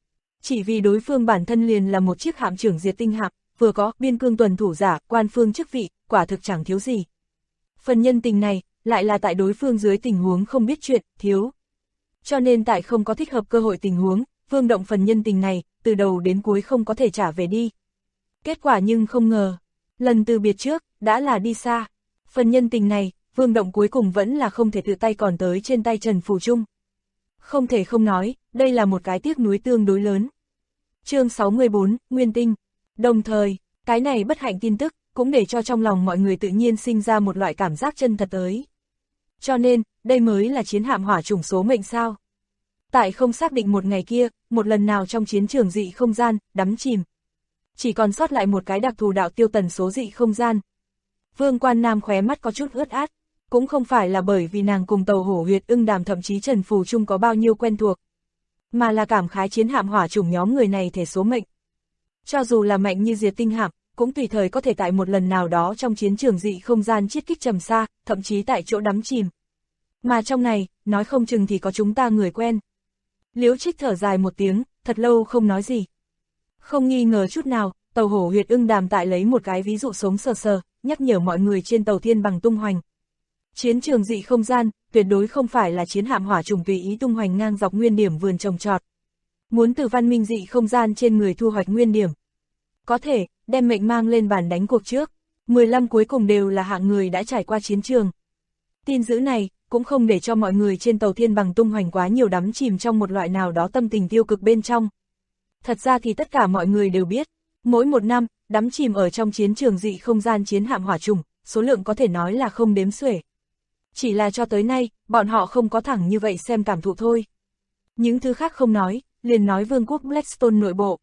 Chỉ vì đối phương bản thân liền là một chiếc hạm trưởng diệt tinh hạm, vừa có biên cương tuần thủ giả, quan phương chức vị, quả thực chẳng thiếu gì. Phần nhân tình này, lại là tại đối phương dưới tình huống không biết chuyện, thiếu. Cho nên tại không có thích hợp cơ hội tình huống, Vương Động phần nhân tình này, từ đầu đến cuối không có thể trả về đi. Kết quả nhưng không ngờ, lần từ biệt trước, đã là đi xa. Phần nhân tình này, Vương Động cuối cùng vẫn là không thể tự tay còn tới trên tay Trần Phù Trung. Không thể không nói, đây là một cái tiếc nuối tương đối lớn. Chương 64, Nguyên Tinh. Đồng thời, cái này bất hạnh tin tức, cũng để cho trong lòng mọi người tự nhiên sinh ra một loại cảm giác chân thật tới. Cho nên, đây mới là chiến hạm hỏa chủng số mệnh sao. Tại không xác định một ngày kia, một lần nào trong chiến trường dị không gian, đắm chìm. Chỉ còn sót lại một cái đặc thù đạo tiêu tần số dị không gian. Vương Quan Nam khóe mắt có chút ướt át, cũng không phải là bởi vì nàng cùng tàu hổ huyệt ưng đàm thậm chí Trần Phù Trung có bao nhiêu quen thuộc, mà là cảm khái chiến hạm hỏa chủng nhóm người này thể số mệnh. Cho dù là mạnh như diệt tinh hạm, cũng tùy thời có thể tại một lần nào đó trong chiến trường dị không gian chiết kích trầm xa, thậm chí tại chỗ đắm chìm. Mà trong này, nói không chừng thì có chúng ta người quen. Liễu Trích thở dài một tiếng, thật lâu không nói gì. Không nghi ngờ chút nào, tàu hổ huyệt ưng đàm tại lấy một cái ví dụ sống sờ sờ, nhắc nhở mọi người trên tàu thiên bằng tung hoành. Chiến trường dị không gian, tuyệt đối không phải là chiến hạm hỏa chủng tùy ý tung hoành ngang dọc nguyên điểm vườn trồng trọt. Muốn từ văn minh dị không gian trên người thu hoạch nguyên điểm. Có thể, đem mệnh mang lên bàn đánh cuộc trước, 15 cuối cùng đều là hạng người đã trải qua chiến trường. Tin dữ này, cũng không để cho mọi người trên tàu thiên bằng tung hoành quá nhiều đắm chìm trong một loại nào đó tâm tình tiêu cực bên trong. Thật ra thì tất cả mọi người đều biết, mỗi một năm, đắm chìm ở trong chiến trường dị không gian chiến hạm hỏa chủng, số lượng có thể nói là không đếm xuể. Chỉ là cho tới nay, bọn họ không có thẳng như vậy xem cảm thụ thôi. Những thứ khác không nói, liền nói vương quốc Blackstone nội bộ.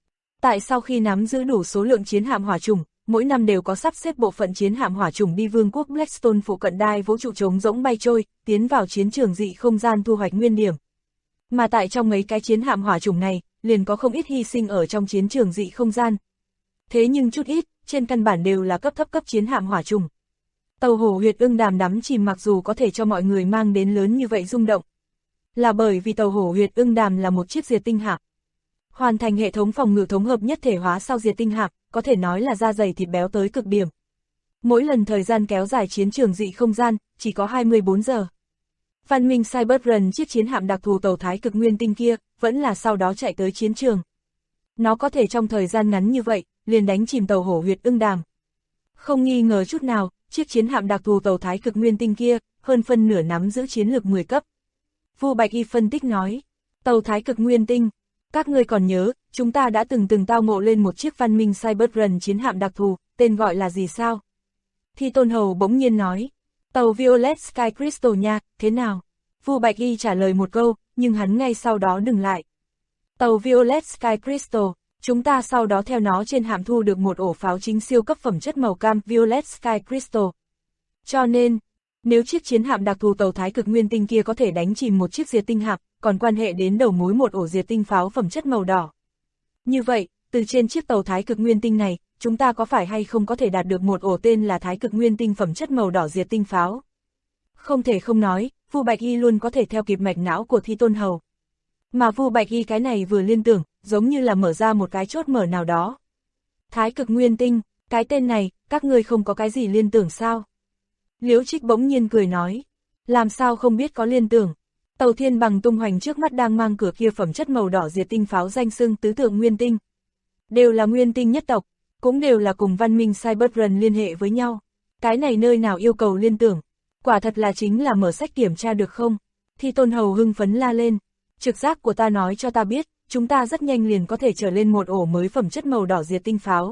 Tại sau khi nắm giữ đủ số lượng chiến hạm hỏa trùng, mỗi năm đều có sắp xếp bộ phận chiến hạm hỏa trùng đi vương quốc Blackstone phụ cận đai vũ trụ trống rỗng bay trôi, tiến vào chiến trường dị không gian thu hoạch nguyên điểm. Mà tại trong mấy cái chiến hạm hỏa trùng này, liền có không ít hy sinh ở trong chiến trường dị không gian. Thế nhưng chút ít, trên căn bản đều là cấp thấp cấp chiến hạm hỏa trùng. Tàu hổ huyệt ưng đàm đắm chìm mặc dù có thể cho mọi người mang đến lớn như vậy rung động. Là bởi vì tàu hổ huyệt ưng đàm là một chiếc diệt tinh hạm. Hoàn thành hệ thống phòng ngự thống hợp nhất thể hóa sau diệt tinh hạm, có thể nói là da dày thịt béo tới cực điểm. Mỗi lần thời gian kéo dài chiến trường dị không gian, chỉ có 24 giờ. Văn minh Cyberrun chiếc chiến hạm đặc thù tàu thái cực nguyên tinh kia, vẫn là sau đó chạy tới chiến trường. Nó có thể trong thời gian ngắn như vậy, liền đánh chìm tàu hổ huyệt ưng đàm. Không nghi ngờ chút nào, chiếc chiến hạm đặc thù tàu thái cực nguyên tinh kia, hơn phân nửa nắm giữ chiến lược 10 cấp. Vu Bạch Y phân tích nói, tàu thái cực nguyên tinh, các ngươi còn nhớ, chúng ta đã từng tao ngộ lên một chiếc văn minh Cyberrun chiến hạm đặc thù, tên gọi là gì sao? Thi Tôn Hầu bỗng nhiên nói, tàu Violet Sky Crystal nha, thế nào? Vu Bạch Y trả lời một câu, nhưng hắn ngay sau đó dừng lại. Tàu Violet Sky Crystal, chúng ta sau đó theo nó trên hạm thu được một ổ pháo chính siêu cấp phẩm chất màu cam Violet Sky Crystal. Cho nên, nếu chiếc chiến hạm đặc thù tàu thái cực nguyên tinh kia có thể đánh chìm một chiếc diệt tinh hạm, còn quan hệ đến đầu mối một ổ diệt tinh pháo phẩm chất màu đỏ. Như vậy, từ trên chiếc tàu thái cực nguyên tinh này, chúng ta có phải hay không có thể đạt được một ổ tên là thái cực nguyên tinh phẩm chất màu đỏ diệt tinh pháo? Không thể không nói, Vu Bạch Y luôn có thể theo kịp mạch não của Thi Tôn Hầu. Mà Vu Bạch Y cái này vừa liên tưởng, giống như là mở ra một cái chốt mở nào đó. Thái cực nguyên tinh, cái tên này, các ngươi không có cái gì liên tưởng sao? Liễu Trích bỗng nhiên cười nói, làm sao không biết có liên tưởng. Tàu thiên bằng tung hoành trước mắt đang mang cửa kia phẩm chất màu đỏ diệt tinh pháo danh xưng tứ tượng nguyên tinh. Đều là nguyên tinh nhất tộc, cũng đều là cùng văn minh Cyberrun liên hệ với nhau. Cái này nơi nào yêu cầu liên tưởng, quả thật là chính là mở sách kiểm tra được không? Thi Tôn Hầu hưng phấn la lên, trực giác của ta nói cho ta biết, chúng ta rất nhanh liền có thể trở lên một ổ mới phẩm chất màu đỏ diệt tinh pháo.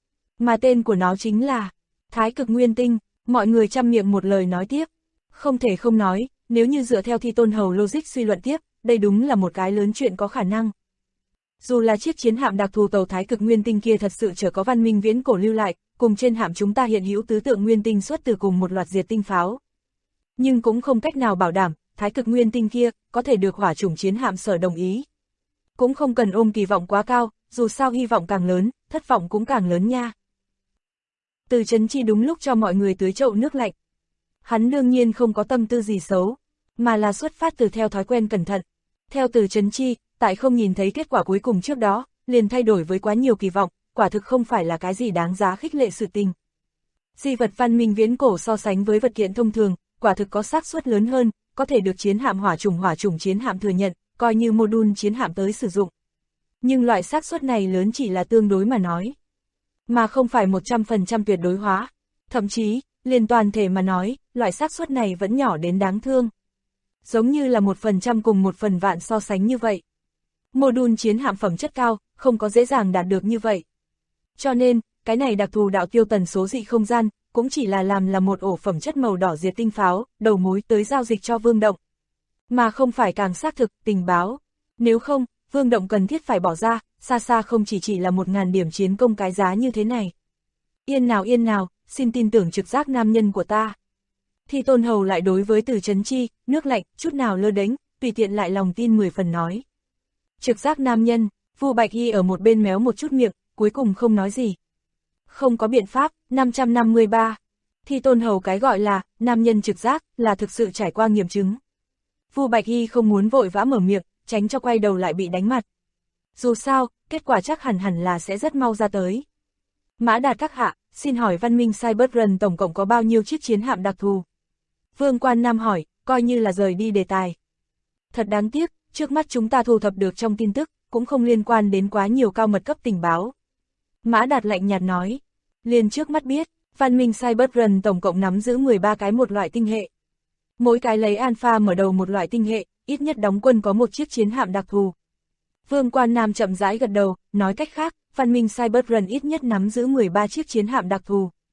Mà tên của nó chính là Thái cực nguyên tinh, mọi người chăm miệng một lời nói tiếp. Không thể không nói, nếu như dựa theo Thi Tôn Hầu logic suy luận tiếp, đây đúng là một cái lớn chuyện có khả năng. Dù là chiếc chiến hạm đặc thù tàu thái cực nguyên tinh kia thật sự chở có văn minh viễn cổ lưu lại, cùng trên hạm chúng ta hiện hữu tứ tượng nguyên tinh xuất từ cùng một loạt diệt tinh pháo. Nhưng cũng không cách nào bảo đảm, thái cực nguyên tinh kia, có thể được hỏa chủng chiến hạm sở đồng ý. Cũng không cần ôm kỳ vọng quá cao, dù sao hy vọng càng lớn, thất vọng cũng càng lớn nha. Từ Chấn Chi đúng lúc cho mọi người tưới chậu nước lạnh. Hắn đương nhiên không có tâm tư gì xấu, mà là xuất phát từ theo thói quen cẩn thận. Theo Từ Chấn Chi, tại không nhìn thấy kết quả cuối cùng trước đó, liền thay đổi với quá nhiều kỳ vọng, quả thực không phải là cái gì đáng giá khích lệ sự tình. Di vật văn minh viễn cổ so sánh với vật kiện thông thường, quả thực có xác suất lớn hơn, có thể được chiến hạm hỏa chủng chiến hạm thừa nhận, coi như module chiến hạm tới sử dụng. Nhưng loại xác suất này lớn chỉ là tương đối mà nói, mà không phải 100% tuyệt đối hóa. Thậm chí, liền toàn thể mà nói, loại xác suất này vẫn nhỏ đến đáng thương. Giống như là 1% cùng 1/1000 so sánh như vậy. Module chiến hạm phẩm chất cao, không có dễ dàng đạt được như vậy. Cho nên, cái này đặc thù đạo tiêu tần số dị không gian, cũng chỉ là làm là một ổ phẩm chất màu đỏ diệt tinh pháo, đầu mối tới giao dịch cho Vương Động. Mà không phải càng xác thực, tình báo. Nếu không, Vương Động cần thiết phải bỏ ra, xa xa không chỉ là 1000 điểm chiến công cái giá như thế này. Yên nào, xin tin tưởng trực giác nam nhân của ta. Thi Tôn Hầu lại đối với Từ Chấn Chi, nước lạnh, chút nào lơ đánh, tùy tiện lại lòng tin 10 phần nói. Trực giác nam nhân, Vu Bạch Y ở một bên méo một chút miệng, cuối cùng không nói gì. Không có biện pháp, 553. Thi Tôn Hầu cái gọi là, nam nhân trực giác, là thực sự trải qua nghiệm chứng. Vu Bạch Y không muốn vội vã mở miệng, tránh cho quay đầu lại bị đánh mặt. Dù sao, kết quả chắc hẳn là sẽ rất mau ra tới. Mã Đạt các hạ, xin hỏi văn minh Cyberrun tổng cộng có bao nhiêu chiếc chiến hạm đặc thù? Vương Quan Nam hỏi, coi như là rời đi đề tài. Thật đáng tiếc, trước mắt chúng ta thu thập được trong tin tức, cũng không liên quan đến quá nhiều cao mật cấp tình báo. Mã Đạt lạnh nhạt nói, liền trước mắt biết, văn minh Cyberrun tổng cộng nắm giữ 13 cái một loại tinh hệ. Mỗi cái lấy alpha mở đầu một loại tinh hệ, ít nhất đóng quân có một chiếc chiến hạm đặc thù. Vương Quan Nam chậm rãi gật đầu, nói cách khác, văn minh Cyberrun ít nhất nắm giữ 13 chiếc chiến hạm đặc thù.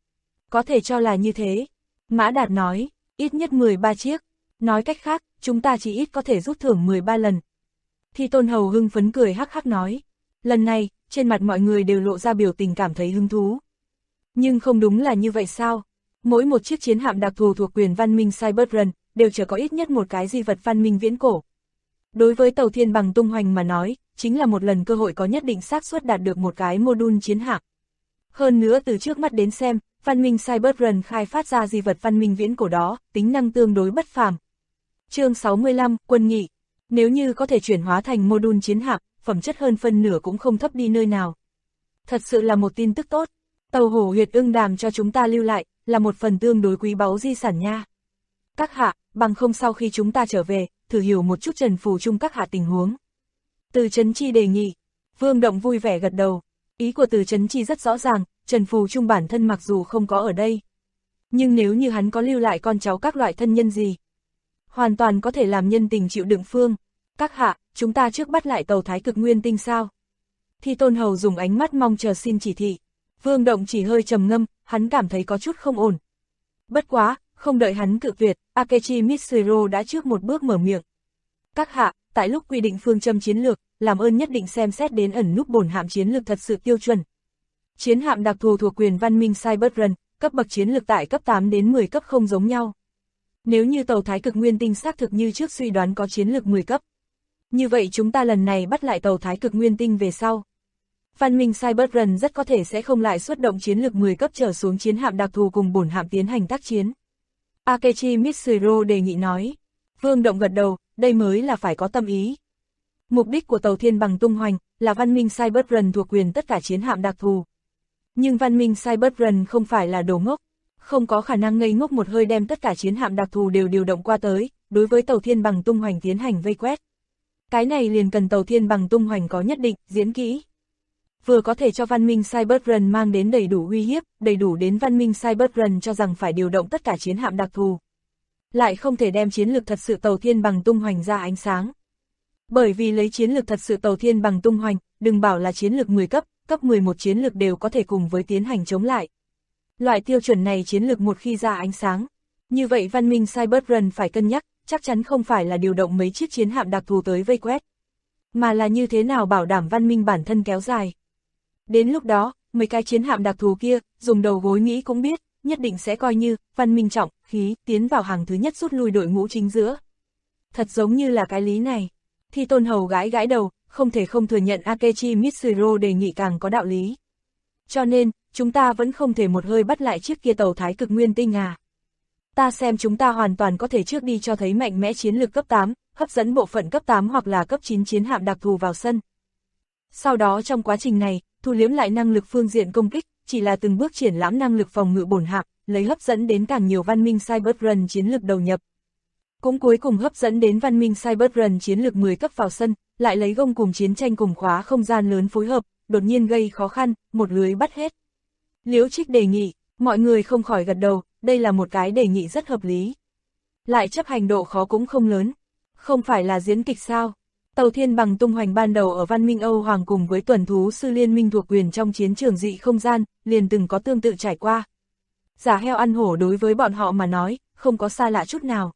Có thể cho là như thế. Mã Đạt nói, ít nhất 13 chiếc. Nói cách khác, chúng ta chỉ ít có thể rút thưởng 13 lần. Thi Tôn Hầu hưng phấn cười hắc hắc nói. Lần này, trên mặt mọi người đều lộ ra biểu tình cảm thấy hứng thú. Nhưng không đúng là như vậy sao? Mỗi một chiếc chiến hạm đặc thù thuộc quyền văn minh Cyberrun đều chỉ có ít nhất một cái di vật văn minh viễn cổ. Đối với tàu thiên bằng tung hoành mà nói, chính là một lần cơ hội có nhất định xác suất đạt được một cái module chiến hạm. Hơn nữa từ trước mắt đến xem, văn minh Cyberrun khai phát ra di vật văn minh viễn cổ đó, tính năng tương đối bất phàm. Chương 65, Quân nghị. Nếu như có thể chuyển hóa thành module chiến hạm, phẩm chất hơn phân nửa cũng không thấp đi nơi nào. Thật sự là một tin tức tốt. Tàu hổ huyệt ưng đàm cho chúng ta lưu lại, là một phần tương đối quý báu di sản nha. Các hạ, bằng không sau khi chúng ta trở về, thử hiểu một chút Trần Phù Trung các hạ tình huống. Từ Trấn Chi đề nghị. Vương Động vui vẻ gật đầu. Ý của Từ Trấn Chi rất rõ ràng, Trần Phù Trung bản thân mặc dù không có ở đây. Nhưng nếu như hắn có lưu lại con cháu các loại thân nhân gì, hoàn toàn có thể làm nhân tình chịu đựng phương. Các hạ, chúng ta trước bắt lại tàu Thái Cực Nguyên Tinh sao? Thi Tôn Hầu dùng ánh mắt mong chờ xin chỉ thị. Vương Động chỉ hơi trầm ngâm, hắn cảm thấy có chút không ổn. Bất quá, không đợi hắn cự tuyệt, Akechi Mitsuru đã trước một bước mở miệng. Các hạ, tại lúc quy định phương châm chiến lược, làm ơn nhất định xem xét đến ẩn núp bổn hạm chiến lược thật sự tiêu chuẩn. Chiến hạm đặc thù thuộc quyền văn minh Cyberrun, cấp bậc chiến lược tại cấp 8 đến 10 cấp không giống nhau. Nếu như tàu Thái Cực Nguyên Tinh xác thực như trước suy đoán có chiến lược 10 cấp. Như vậy chúng ta lần này bắt lại tàu Thái Cực Nguyên Tinh về sau. Văn minh Cyberrun rất có thể sẽ không lại xuất động chiến lược 10 cấp trở xuống chiến hạm đặc thù cùng bổn hạm tiến hành tác chiến. Akechi Mitsuru đề nghị nói. Vương Động gật đầu, đây mới là phải có tâm ý. Mục đích của tàu thiên bằng tung hoành là văn minh Cyberrun thuộc quyền tất cả chiến hạm đặc thù. Nhưng văn minh Cyberrun không phải là đồ ngốc, không có khả năng ngây ngốc một hơi đem tất cả chiến hạm đặc thù đều điều động qua tới, đối với tàu thiên bằng tung hoành tiến hành vây quét. Cái này liền cần tàu thiên bằng tung hoành có nhất định, diễn kỹ. Vừa có thể cho văn minh Cyberrun mang đến đầy đủ uy hiếp, đầy đủ đến văn minh Cyberrun cho rằng phải điều động tất cả chiến hạm đặc thù. Lại không thể đem chiến lược thật sự tàu thiên bằng tung hoành ra ánh sáng. Bởi vì lấy chiến lược thật sự tàu thiên bằng tung hoành, đừng bảo là chiến lược 10 cấp, cấp 11 chiến lược đều có thể cùng với tiến hành chống lại. Loại tiêu chuẩn này chiến lược một khi ra ánh sáng. Như vậy văn minh Cyberrun phải cân nhắc, chắc chắn không phải là điều động mấy chiếc chiến hạm đặc thù tới vây quét, mà là như thế nào bảo đảm văn minh bản thân kéo dài. Đến lúc đó, mấy cái chiến hạm đặc thù kia, dùng đầu gối nghĩ cũng biết, nhất định sẽ coi như văn minh trọng khí tiến vào hàng thứ nhất rút lui đội ngũ chính giữa. Thật giống như là cái lý này. Thi Tôn Hầu gãi gãi đầu, không thể không thừa nhận Akechi Mitsuru đề nghị càng có đạo lý. Cho nên, chúng ta vẫn không thể một hơi bắt lại chiếc kia tàu Thái Cực Nguyên Tinh à. Ta xem chúng ta hoàn toàn có thể trước đi cho thấy mạnh mẽ chiến lược cấp 8, hấp dẫn bộ phận cấp 8 hoặc là cấp 9 chiến hạm đặc thù vào sân. Sau đó trong quá trình này, thu liếm lại năng lực phương diện công kích, chỉ là từng bước triển lãm năng lực phòng ngự bổn hạm, lấy hấp dẫn đến càng nhiều văn minh Cyberrun chiến lược đầu nhập. Cũng cuối cùng hấp dẫn đến văn minh Cyberrun chiến lược 10 cấp vào sân, lại lấy gông cùng chiến tranh cùng khóa không gian lớn phối hợp, đột nhiên gây khó khăn, một lưới bắt hết. Liễu Trích đề nghị, mọi người không khỏi gật đầu, đây là một cái đề nghị rất hợp lý. Lại chấp hành độ khó cũng không lớn, không phải là diễn kịch sao. Tàu thiên bằng tung hoành ban đầu ở văn minh Âu Hoàng cùng với tuần thú sư liên minh thuộc quyền trong chiến trường dị không gian, liền từng có tương tự trải qua. Giả heo ăn hổ đối với bọn họ mà nói, không có xa lạ chút nào.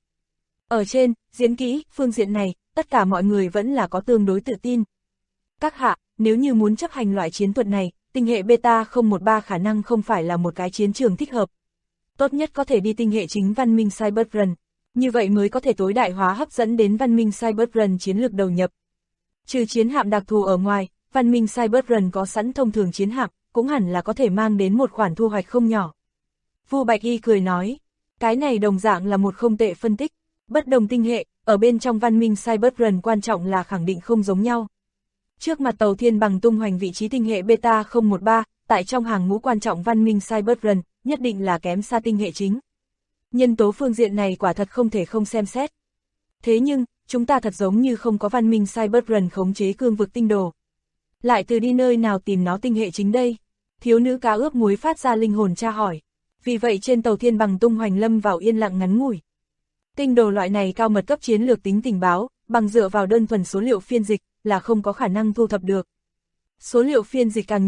Ở trên, diễn kỹ, phương diện này, tất cả mọi người vẫn là có tương đối tự tin. Các hạ, nếu như muốn chấp hành loại chiến thuật này, tinh hệ Beta 013 khả năng không phải là một cái chiến trường thích hợp. Tốt nhất có thể đi tinh hệ chính văn minh Cyberrun. Như vậy mới có thể tối đại hóa hấp dẫn đến văn minh Cyberrun chiến lược đầu nhập. Trừ chiến hạm đặc thù ở ngoài, văn minh Cyberrun có sẵn thông thường chiến hạm, cũng hẳn là có thể mang đến một khoản thu hoạch không nhỏ. Vu Bạch Y cười nói, cái này đồng dạng là một không tệ phân tích. Bất đồng tinh hệ, ở bên trong văn minh Cyberrun quan trọng là khẳng định không giống nhau. Trước mặt tàu thiên bằng tung hoành vị trí tinh hệ Beta 013, tại trong hàng ngũ quan trọng văn minh Cyberrun, nhất định là kém xa tinh hệ chính. Nhân tố phương diện này quả thật không thể không xem xét. Thế nhưng, chúng ta thật giống như không có văn minh Cyberrun khống chế cương vực tinh đồ. Lại từ đi nơi nào tìm nó tinh hệ chính đây? Thiếu nữ cá ướp muối phát ra linh hồn tra hỏi. Vì vậy trên tàu thiên bằng tung hoành lâm vào yên lặng ngắn ngủi. Tinh đồ loại này cao mật cấp chiến lược tính tình báo, bằng dựa vào đơn thuần số liệu phiên dịch, là không có khả năng thu thập được. Số liệu phiên dịch càng nhiều,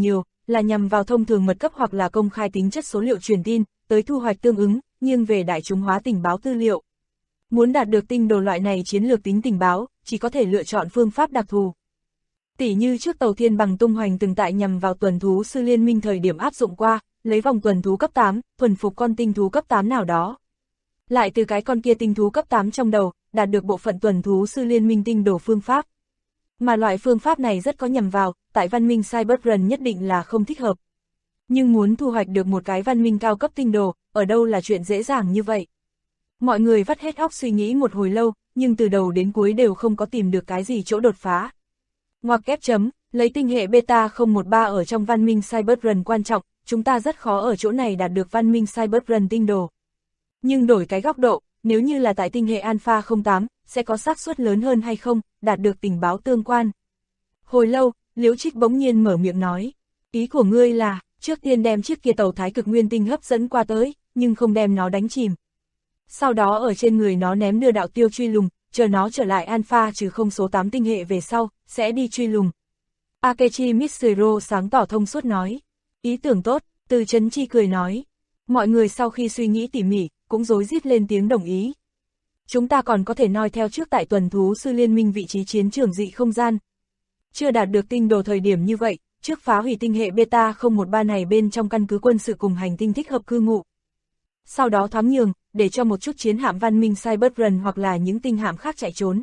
là nhằm vào thông thường mật cấp hoặc là công khai tính chất số liệu truyền tin, tới thu hoạch tương ứng, nghiêng về đại chúng hóa tình báo tư liệu. Muốn đạt được tinh đồ loại này chiến lược tính tình báo, chỉ có thể lựa chọn phương pháp đặc thù. Tỉ như trước tàu Thiên Bằng tung hoành từng tại nhằm vào tuần thú sư liên minh thời điểm áp dụng qua, lấy vòng tuần thú cấp 8, thuần phục con tinh thú cấp 8 nào đó. Lại từ cái con kia tinh thú cấp 8 trong đầu, đạt được bộ phận tuần thú sư liên minh tinh đồ phương pháp. Mà loại phương pháp này rất có nhằm vào, tại văn minh Cyberrun nhất định là không thích hợp. Nhưng muốn thu hoạch được một cái văn minh cao cấp tinh đồ, ở đâu là chuyện dễ dàng như vậy. Mọi người vắt hết óc suy nghĩ một hồi lâu, nhưng từ đầu đến cuối đều không có tìm được cái gì chỗ đột phá. Ngoặc kép chấm, lấy tinh hệ beta 013 ở trong văn minh Cyberrun quan trọng, chúng ta rất khó ở chỗ này đạt được văn minh Cyberrun tinh đồ. Nhưng đổi cái góc độ, nếu như là tại tinh hệ Alpha 08, sẽ có xác suất lớn hơn hay không, đạt được tình báo tương quan. Hồi lâu, Liễu Trích bỗng nhiên mở miệng nói, ý của ngươi là, trước tiên đem chiếc kia tàu thái cực nguyên tinh hấp dẫn qua tới, nhưng không đem nó đánh chìm. Sau đó ở trên người nó ném đưa đạo tiêu truy lùng, chờ nó trở lại Alpha trừ không số 8 tinh hệ về sau, sẽ đi truy lùng. Akechi Mitsuro sáng tỏ thông suốt nói, ý tưởng tốt, Từ Chấn Chi cười nói. Mọi người sau khi suy nghĩ tỉ mỉ, cũng rối rít lên tiếng đồng ý. Chúng ta còn có thể noi theo trước tại tuần thú sư liên minh vị trí chiến trường dị không gian. Chưa đạt được tinh đồ thời điểm như vậy, trước phá hủy tinh hệ beta 013 này bên trong căn cứ quân sự cùng hành tinh thích hợp cư ngụ. Sau đó thoáng nhường, để cho một chút chiến hạm văn minh Cyberrun hoặc là những tinh hạm khác chạy trốn.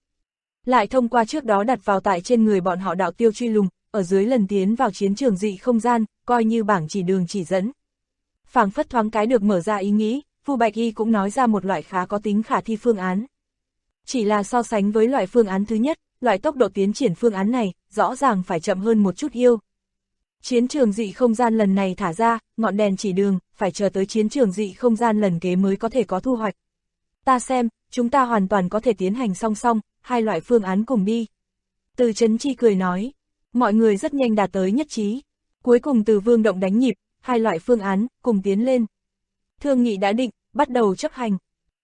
Lại thông qua trước đó đặt vào tại trên người bọn họ đạo tiêu truy lùng, ở dưới lần tiến vào chiến trường dị không gian, coi như bảng chỉ đường chỉ dẫn. Phảng phất thoáng cái được mở ra ý nghĩ, Vu Bạch Y cũng nói ra một loại khá có tính khả thi phương án. Chỉ là so sánh với loại phương án thứ nhất, loại tốc độ tiến triển phương án này, rõ ràng phải chậm hơn một chút yêu. Chiến trường dị không gian lần này thả ra, ngọn đèn chỉ đường, phải chờ tới chiến trường dị không gian lần kế mới có thể có thu hoạch. Ta xem, chúng ta hoàn toàn có thể tiến hành song song, hai loại phương án cùng đi. Từ Chấn Chi cười nói, mọi người rất nhanh đạt tới nhất trí. Cuối cùng Từ Vương động đánh nhịp, hai loại phương án, cùng tiến lên. Thương nghị đã định, bắt đầu chấp hành.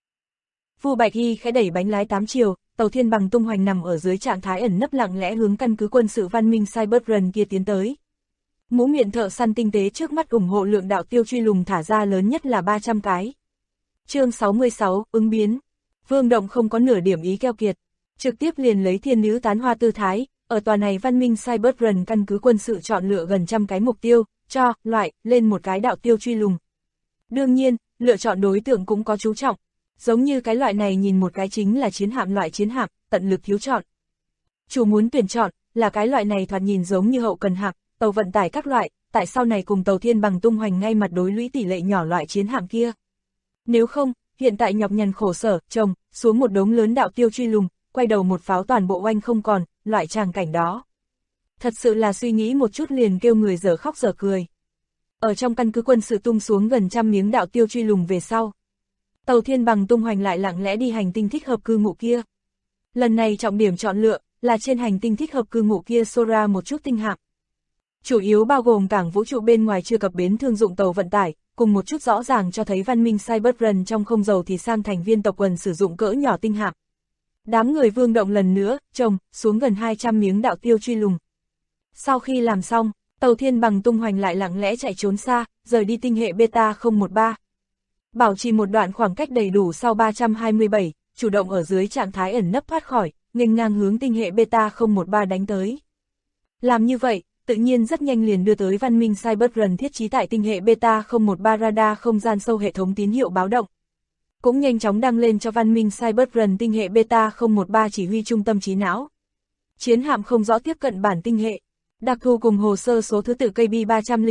Vu Bạch Y khẽ đẩy bánh lái 8 chiều, tàu Thiên Bằng tung hoành nằm ở dưới trạng thái ẩn nấp lặng lẽ hướng căn cứ quân sự văn minh Cyberrun kia tiến tới. Mũ miệng thợ săn tinh tế trước mắt ủng hộ lượng đạo tiêu truy lùng thả ra lớn nhất là 300 cái. Chương 66, ứng biến. Vương động không có nửa điểm ý keo kiệt, trực tiếp liền lấy thiên nữ tán hoa tư thái, ở tòa này văn minh Cyberrun căn cứ quân sự chọn lựa gần trăm cái mục tiêu, cho, loại, lên một cái đạo tiêu truy lùng. Đương nhiên, lựa chọn đối tượng cũng có chú trọng, giống như cái loại này nhìn một cái chính là chiến hạm loại chiến hạm, tận lực thiếu chọn. Chủ muốn tuyển chọn, là cái loại này thoạt nhìn giống như hậu cần hạm, tàu vận tải các loại, tại sau này cùng tàu Thiên Bằng tung hoành ngay mặt đối lũy tỷ lệ nhỏ loại chiến hạm kia. Nếu không, hiện tại nhọc nhằn khổ sở, trồng, xuống một đống lớn đạo tiêu truy lùng, quay đầu một pháo toàn bộ oanh không còn, loại tràng cảnh đó. Thật sự là suy nghĩ một chút liền kêu người dở khóc dở cười. Ở trong căn cứ quân sự tung xuống gần trăm miếng đạo tiêu truy lùng về sau. Tàu Thiên Bằng tung hoành lại lặng lẽ đi hành tinh thích hợp cư ngụ kia. Lần này trọng điểm chọn lựa, là trên hành tinh thích hợp cư ngụ kia Sora một chút tinh hạm. Chủ yếu bao gồm cảng vũ trụ bên ngoài chưa cập bến thương dụng tàu vận tải, cùng một chút rõ ràng cho thấy văn minh Cyberrun trong không dầu thì sang thành viên tộc quần sử dụng cỡ nhỏ tinh hạm. Đám người Vương động lần nữa, trồng, xuống gần 200 miếng đạo tiêu truy lùng. Sau khi làm xong, tàu Thiên Bằng tung hoành lại lặng lẽ chạy trốn xa, rời đi tinh hệ beta 013. Bảo trì một đoạn khoảng cách đầy đủ sau 327, chủ động ở dưới trạng thái ẩn nấp thoát khỏi, nghênh ngang hướng tinh hệ beta 013 đánh tới. Làm như vậy, tự nhiên rất nhanh liền đưa tới văn minh Cyberrun thiết trí tại tinh hệ beta 013 radar không gian sâu hệ thống tín hiệu báo động. Cũng nhanh chóng đăng lên cho văn minh Cyberrun tinh hệ beta 013 chỉ huy trung tâm trí não. Chiến hạm không rõ tiếp cận bản tinh hệ. Đặc thù cùng hồ sơ số thứ tự KB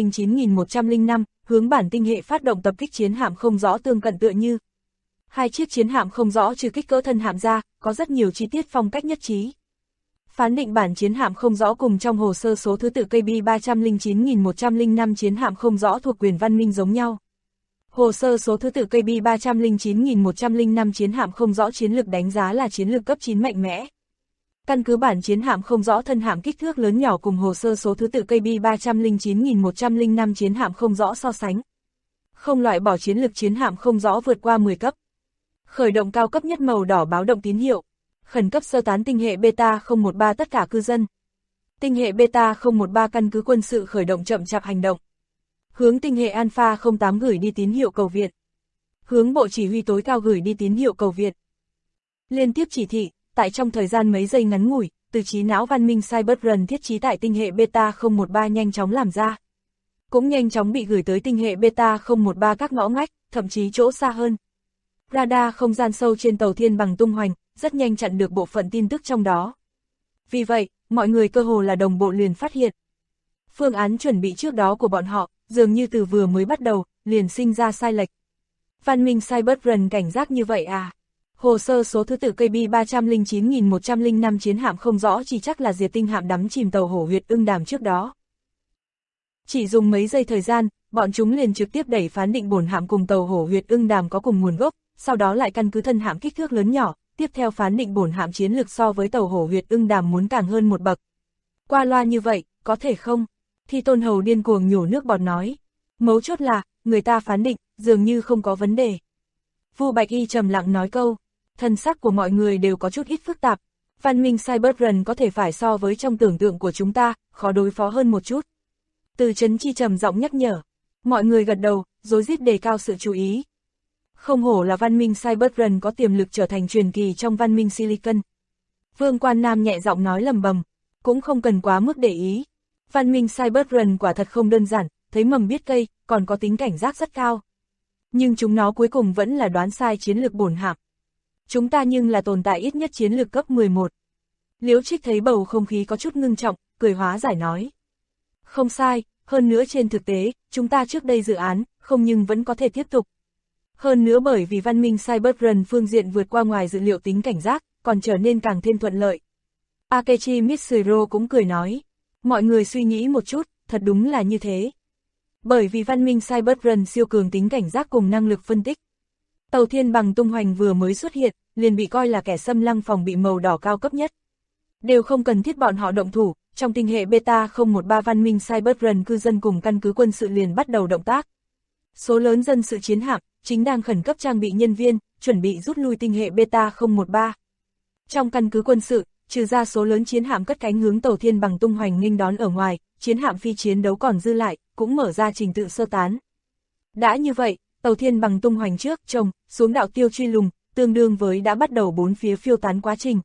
309105, hướng bản tinh hệ phát động tập kích chiến hạm không rõ tương cận tựa như. Hai chiếc chiến hạm không rõ trừ kích cỡ thân hạm ra, có rất nhiều chi tiết phong cách nhất trí. Phán định bản chiến hạm không rõ cùng trong hồ sơ số thứ tự KB 309105 chiến hạm không rõ thuộc quyền văn minh giống nhau. Hồ sơ số thứ tự KB 309105 chiến hạm không rõ chiến lược đánh giá là chiến lược cấp 9 mạnh mẽ. Căn cứ bản chiến hạm không rõ thân hạm kích thước lớn nhỏ cùng hồ sơ số thứ tự KB 309105 chiến hạm không rõ so sánh. Không loại bỏ chiến lược chiến hạm không rõ vượt qua 10 cấp. Khởi động cao cấp nhất màu đỏ báo động tín hiệu. Khẩn cấp sơ tán tinh hệ beta 013 tất cả cư dân. Tinh hệ Beta 013 căn cứ quân sự khởi động chậm chạp hành động. Hướng tinh hệ Alpha 08 gửi đi tín hiệu cầu viện. Hướng bộ chỉ huy tối cao gửi đi tín hiệu cầu viện. Liên tiếp chỉ thị, tại trong thời gian mấy giây ngắn ngủi, từ trí não văn minh Cyberrun thiết trí tại tinh hệ Beta 013 nhanh chóng làm ra. Cũng nhanh chóng bị gửi tới tinh hệ Beta 013 các ngõ ngách, thậm chí chỗ xa hơn. Radar không gian sâu trên tàu Thiên Bằng tung hoành, rất nhanh chặn được bộ phận tin tức trong đó. Vì vậy, mọi người cơ hồ là đồng bộ liền phát hiện. Phương án chuẩn bị trước đó của bọn họ, dường như từ vừa mới bắt đầu, liền sinh ra sai lệch. Văn minh Cyberrun cảnh giác như vậy à? Hồ sơ số thứ tự KB 309.105 chiến hạm không rõ chỉ chắc là diệt tinh hạm đắm chìm tàu hổ huyệt ưng đàm trước đó. Chỉ dùng mấy giây thời gian, bọn chúng liền trực tiếp đẩy phán định bổn hạm cùng tàu hổ huyệt ưng đàm có cùng nguồn gốc, sau đó lại căn cứ thân hạm kích thước lớn nhỏ, tiếp theo phán định bổn hạm chiến lược so với tàu hổ huyệt ưng đàm muốn càng hơn một bậc. Qua loa như vậy, có thể không? Thi Tôn Hầu điên cuồng nhổ nước bọt nói. Mấu chốt là, người ta phán định, dường như không có vấn đề. Vu Bạch Y trầm lặng nói câu, thân sắc của mọi người đều có chút ít phức tạp. Văn minh Cyberrun có thể phải so với trong tưởng tượng của chúng ta, khó đối phó hơn một chút. Từ Trấn Chi trầm giọng nhắc nhở. Mọi người gật đầu, rối rít đề cao sự chú ý. Không hổ là văn minh Cyberrun có tiềm lực trở thành truyền kỳ trong văn minh Silicon. Vương Quan Nam nhẹ giọng nói lầm bầm, cũng không cần quá mức để ý. Văn minh Cyberrun quả thật không đơn giản, thấy mầm biết cây, còn có tính cảnh giác rất cao. Nhưng chúng nó cuối cùng vẫn là đoán sai chiến lược bổn hạm. Chúng ta nhưng là tồn tại ít nhất chiến lược cấp 11. Liễu Trích thấy bầu không khí có chút ngưng trọng, cười hóa giải nói. Không sai, hơn nữa trên thực tế, chúng ta trước đây dự án, không nhưng vẫn có thể tiếp tục. Hơn nữa bởi vì văn minh Cyberrun phương diện vượt qua ngoài dự liệu tính cảnh giác, còn trở nên càng thêm thuận lợi. Akechi Mitsuro cũng cười nói. Mọi người suy nghĩ một chút, thật đúng là như thế. Bởi vì văn minh Cyberrun siêu cường tính cảnh giác cùng năng lực phân tích. Tàu Thiên Bằng tung hoành vừa mới xuất hiện, liền bị coi là kẻ xâm lăng phòng bị màu đỏ cao cấp nhất. Đều không cần thiết bọn họ động thủ, trong tinh hệ Beta 013 văn minh Cyberrun cư dân cùng căn cứ quân sự liền bắt đầu động tác. Số lớn dân sự chiến hạm, chính đang khẩn cấp trang bị nhân viên, chuẩn bị rút lui tinh hệ Beta 013. Trong căn cứ quân sự, trừ ra số lớn chiến hạm cất cánh hướng tàu Thiên Bằng tung hoành nghênh đón ở ngoài, chiến hạm phi chiến đấu còn dư lại, cũng mở ra trình tự sơ tán. Đã như vậy, tàu Thiên Bằng tung hoành trước, trông, xuống đạo tiêu truy lùng, tương đương với đã bắt đầu bốn phía phiêu tán quá trình.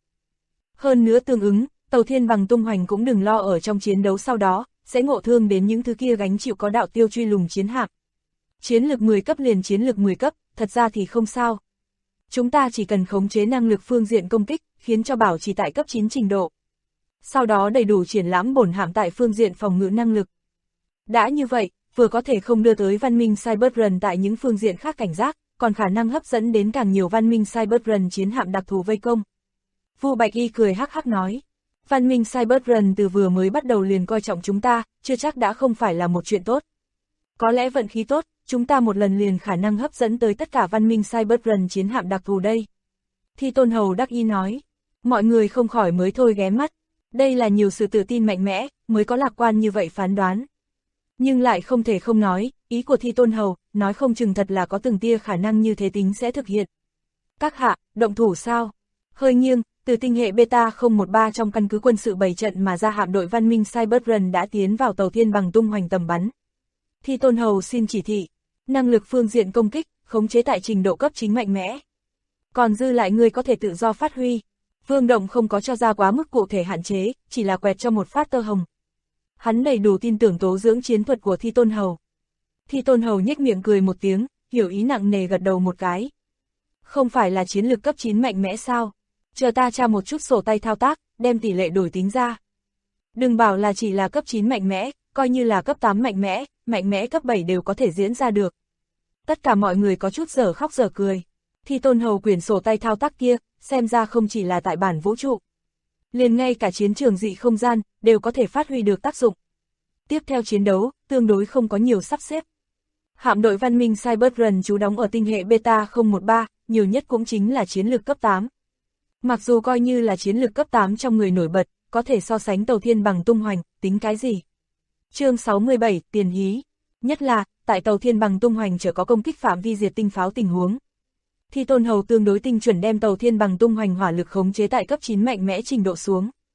Hơn nữa tương ứng, tàu Thiên Bằng tung hoành cũng đừng lo ở trong chiến đấu sau đó, sẽ ngộ thương đến những thứ kia gánh chịu có đạo tiêu truy lùng chiến hạm. Chiến lực 10 cấp liền chiến lực 10 cấp, thật ra thì không sao. Chúng ta chỉ cần khống chế năng lực phương diện công kích, khiến cho bảo trì tại cấp 9 trình độ. Sau đó đầy đủ triển lãm bổn hạm tại phương diện phòng ngự năng lực. Đã như vậy, vừa có thể không đưa tới văn minh Cyberrun tại những phương diện khác cảnh giác, còn khả năng hấp dẫn đến càng nhiều văn minh Cyberrun chiến hạm đặc thù vây công. Vu Bạch Y cười hắc hắc nói, văn minh Cyberrun từ vừa mới bắt đầu liền coi trọng chúng ta, chưa chắc đã không phải là một chuyện tốt. Có lẽ vận khí tốt, chúng ta một lần liền khả năng hấp dẫn tới tất cả văn minh Cyberrun chiến hạm đặc thù đây. Thi Tôn Hầu đắc ý nói, mọi người không khỏi mới thôi ghé mắt, đây là nhiều sự tự tin mạnh mẽ, mới có lạc quan như vậy phán đoán. Nhưng lại không thể không nói, ý của Thi Tôn Hầu, nói không chừng thật là có từng tia khả năng như thế tính sẽ thực hiện. Các hạ, động thủ sao? Hơi nghiêng, từ tinh hệ Beta 013 trong căn cứ quân sự 7 trận mà ra hạm đội văn minh Cyberrun đã tiến vào tàu Thiên Bằng tung hoành tầm bắn. Thi Tôn Hầu xin chỉ thị, năng lực phương diện công kích, khống chế tại trình độ cấp chính mạnh mẽ. Còn dư lại người có thể tự do phát huy. Vương Động không có cho ra quá mức cụ thể hạn chế, chỉ là quẹt cho một phát tơ hồng. Hắn đầy đủ tin tưởng tố dưỡng chiến thuật của Thi Tôn Hầu. Thi Tôn Hầu nhếch miệng cười một tiếng, hiểu ý nặng nề gật đầu một cái. Không phải là chiến lược cấp 9 mạnh mẽ sao? Chờ ta tra một chút sổ tay thao tác, đem tỷ lệ đổi tính ra. Đừng bảo là chỉ là cấp 9 mạnh mẽ, coi như là cấp 8 mạnh mẽ cấp 7 đều có thể diễn ra được. Tất cả mọi người có chút dở khóc dở cười. Thi Tôn Hầu quyển sổ tay thao tác kia, xem ra không chỉ là tại bản vũ trụ. Liền ngay cả chiến trường dị không gian, đều có thể phát huy được tác dụng. Tiếp theo chiến đấu, tương đối không có nhiều sắp xếp. Hạm đội văn minh Cyberrun trú đóng ở tinh hệ Beta 013, nhiều nhất cũng chính là chiến lược cấp 8. Mặc dù coi như là chiến lược cấp 8 trong người nổi bật, có thể so sánh tàu Thiên Bằng tung hoành, tính cái gì? Chương 67, tiền hí. Nhất là, tại tàu Thiên Bằng tung hoành chở có công kích phạm vi diệt tinh pháo tình huống. Thi Tôn Hầu tương đối tinh chuẩn đem tàu Thiên Bằng tung hoành hỏa lực khống chế tại cấp 9 mạnh mẽ trình độ xuống.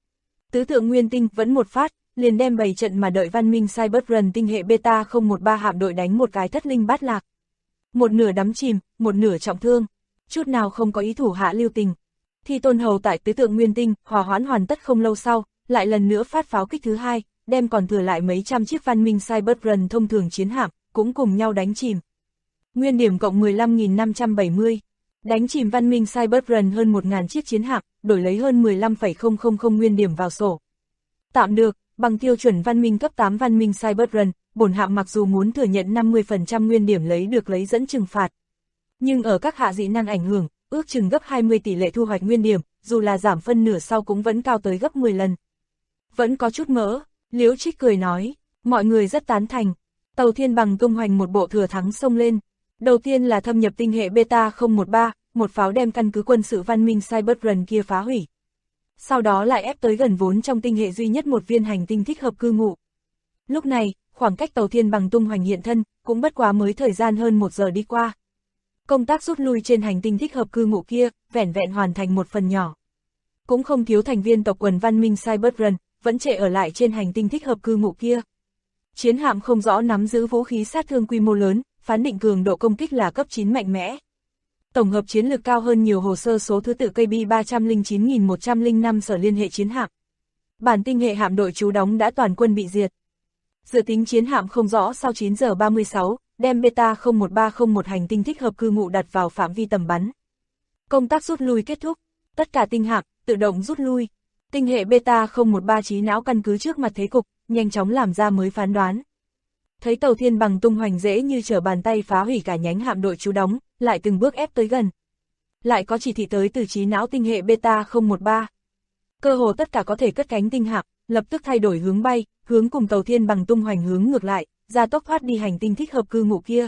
Tứ tượng nguyên tinh vẫn một phát, liền đem bày trận mà đợi văn minh Cyberrun tinh hệ Beta 013 hạm đội đánh một cái thất linh bát lạc. Một nửa đắm chìm, một nửa trọng thương, chút nào không có ý thủ hạ lưu tình. Thi Tôn Hầu tại tứ tượng nguyên tinh, hòa hoãn hoàn tất không lâu sau, lại lần nữa phát pháo kích thứ hai, đem còn thừa lại mấy trăm chiếc văn minh Cyberrun thông thường chiến hạm, cũng cùng nhau đánh chìm. Nguyên điểm cộng 15.570, đánh chìm văn minh Cyberrun hơn 1.000 chiếc chiến hạm, đổi lấy hơn 15,000 nguyên điểm vào sổ. Tạm được, bằng tiêu chuẩn văn minh cấp 8 văn minh Cyberrun, bổn hạm mặc dù muốn thừa nhận 50% nguyên điểm lấy dẫn trừng phạt. Nhưng ở các hạ dị năng ảnh hưởng, ước chừng gấp 20 tỷ lệ thu hoạch nguyên điểm, dù là giảm phân nửa sau cũng vẫn cao tới gấp 10 lần. Vẫn có chút mỡ, Liễu Trích cười nói, mọi người rất tán thành. Tàu Thiên Bằng tung hoành một bộ thừa thắng xông lên. Đầu tiên là thâm nhập tinh hệ Beta 013, một pháo đem căn cứ quân sự văn minh Cyberrun kia phá hủy. Sau đó lại ép tới gần vốn trong tinh hệ duy nhất một viên hành tinh thích hợp cư ngụ. Lúc này, khoảng cách Tàu Thiên Bằng tung hoành hiện thân, cũng bất quá mới thời gian hơn 1 giờ đi qua. Công tác rút lui trên hành tinh thích hợp cư ngụ kia, vẻn vẹn hoàn thành một phần nhỏ. Cũng không thiếu thành viên tộc quần văn minh Cyberrun, vẫn trệ ở lại trên hành tinh thích hợp cư ngụ kia. Chiến hạm không rõ nắm giữ vũ khí sát thương quy mô lớn, phán định cường độ công kích là cấp 9 mạnh mẽ. Tổng hợp chiến lược cao hơn nhiều hồ sơ số thứ tự KB 309.105 sở liên hệ chiến hạm. Bản tinh hệ hạm đội trú đóng đã toàn quân bị diệt. Dự tính chiến hạm không rõ sau 9 giờ 36, đem Beta 01301 hành tinh thích hợp cư ngụ đặt vào phạm vi tầm bắn. Công tác rút lui kết thúc, tất cả tinh hạm tự động rút lui. Tinh hệ Beta 013 trí não căn cứ trước mặt thế cục, nhanh chóng làm ra mới phán đoán. Thấy Tàu Thiên Bằng tung hoành dễ như trở bàn tay phá hủy cả nhánh hạm đội trú đóng, lại từng bước ép tới gần. Lại có chỉ thị tới từ trí não tinh hệ Beta 013. Cơ hồ tất cả có thể cất cánh tinh hạm, lập tức thay đổi hướng bay, hướng cùng Tàu Thiên Bằng tung hoành hướng ngược lại, ra tốc thoát đi hành tinh thích hợp cư ngụ kia.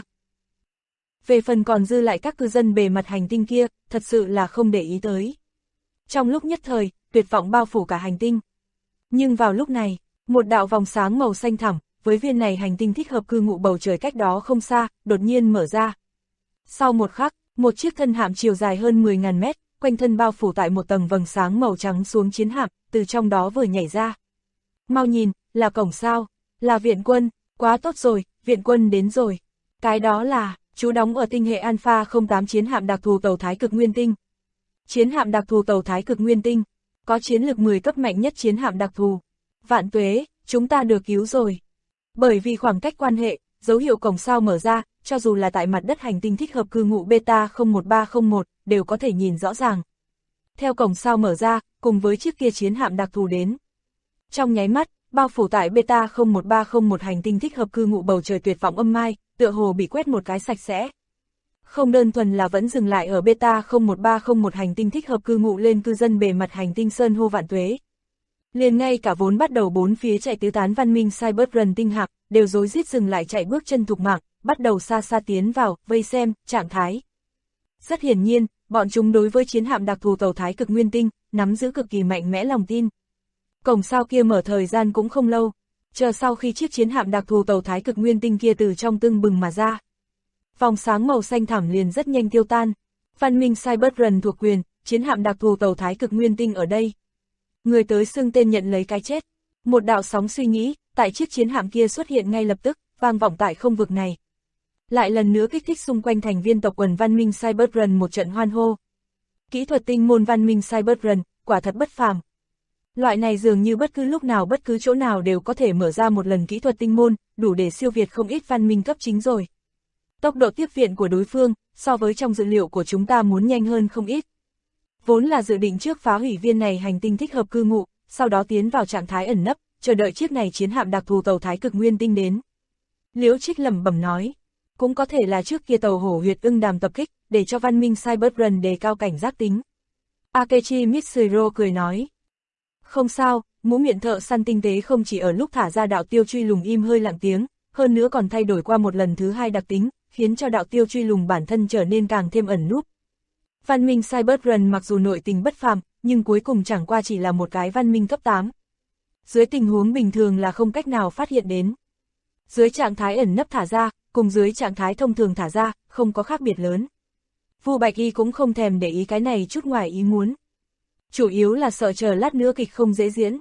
Về phần còn dư lại các cư dân bề mặt hành tinh kia, thật sự là không để ý tới. Trong lúc nhất thời, tuyệt vọng bao phủ cả hành tinh. Nhưng vào lúc này, một đạo vòng sáng màu xanh thẳm, với viên này hành tinh thích hợp cư ngụ bầu trời cách đó không xa, đột nhiên mở ra. Sau một khắc, một chiếc thân hạm chiều dài hơn 10.000 mét, quanh thân bao phủ tại một tầng vầng sáng màu trắng xuống chiến hạm, từ trong đó vừa nhảy ra. Mau nhìn, là cổng sao, là viện quân, quá tốt rồi, viện quân đến rồi. Cái đó là, trú đóng ở tinh hệ Alpha 08 chiến hạm đặc thù tàu Thái Cực Nguyên Tinh. Chiến hạm đặc thù tàu Thái Cực Nguyên Tinh, có chiến lực 10 cấp mạnh nhất chiến hạm đặc thù. Vạn tuế, chúng ta được cứu rồi. Bởi vì khoảng cách quan hệ, dấu hiệu cổng sao mở ra, cho dù là tại mặt đất hành tinh thích hợp cư ngụ Beta 01301, đều có thể nhìn rõ ràng. Theo cổng sao mở ra, cùng với chiếc kia chiến hạm đặc thù đến. Trong nháy mắt, bao phủ tại Beta 01301 hành tinh thích hợp cư ngụ bầu trời tuyệt vọng âm mai, tựa hồ bị quét một cái sạch sẽ. Không đơn thuần là vẫn dừng lại ở Beta 01301 hành tinh thích hợp cư ngụ lên cư dân bề mặt hành tinh sơn hô vạn tuế. Liền ngay cả vốn bắt đầu bốn phía chạy tứ tán văn minh Cyberrun tinh hạm, đều rối rít dừng lại chạy bước chân thục mạng, bắt đầu xa xa tiến vào, vây xem, trạng thái. Rất hiển nhiên, bọn chúng đối với chiến hạm đặc thù tàu Thái Cực Nguyên Tinh, nắm giữ cực kỳ mạnh mẽ lòng tin. Cổng sao kia mở thời gian cũng không lâu, chờ sau khi chiếc chiến hạm đặc thù tàu Thái Cực Nguyên Tinh kia từ trong tưng bừng mà ra. Vòng sáng màu xanh thẳm liền rất nhanh tiêu tan. Văn minh Cyberrun thuộc quyền, chiến hạm đặc thù tàu Thái Cực Nguyên Tinh ở đây. Người tới xưng tên nhận lấy cái chết. Một đạo sóng suy nghĩ, tại chiếc chiến hạm kia xuất hiện ngay lập tức, vang vọng tại không vực này. Lại lần nữa kích thích xung quanh thành viên tộc quần văn minh Cyberrun một trận hoan hô. Kỹ thuật tinh môn văn minh Cyberrun, quả thật bất phàm. Loại này dường như bất cứ lúc nào bất cứ chỗ nào đều có thể mở ra một lần kỹ thuật tinh môn, đủ để siêu việt không ít văn minh cấp chính rồi. Tốc độ tiếp viện của đối phương, so với trong dữ liệu của chúng ta muốn nhanh hơn không ít. Vốn là dự định trước phá hủy viên này hành tinh thích hợp cư ngụ, sau đó tiến vào trạng thái ẩn nấp, chờ đợi chiếc này chiến hạm đặc thù tàu Thái Cực Nguyên Tinh đến. Liễu Trích lẩm bẩm nói, cũng có thể là trước kia tàu hổ huyệt ưng đàm tập kích, để cho văn minh Cyberrun đề cao cảnh giác tính. Akechi Mitsuro cười nói, không sao, mũ miệng thợ săn tinh tế không chỉ ở lúc thả ra đạo tiêu truy lùng im hơi lặng tiếng, hơn nữa còn thay đổi qua một lần thứ hai đặc tính, khiến cho đạo tiêu truy lùng bản thân trở nên càng thêm ẩn núp. Văn minh Cyberrun mặc dù nội tình bất phàm, nhưng cuối cùng chẳng qua chỉ là một cái văn minh cấp 8. Dưới tình huống bình thường là không cách nào phát hiện đến. Dưới trạng thái ẩn nấp thả ra, cùng dưới trạng thái thông thường thả ra, không có khác biệt lớn. Vu Bạch Y cũng không thèm để ý cái này chút ngoài ý muốn. Chủ yếu là sợ chờ lát nữa kịch không dễ diễn.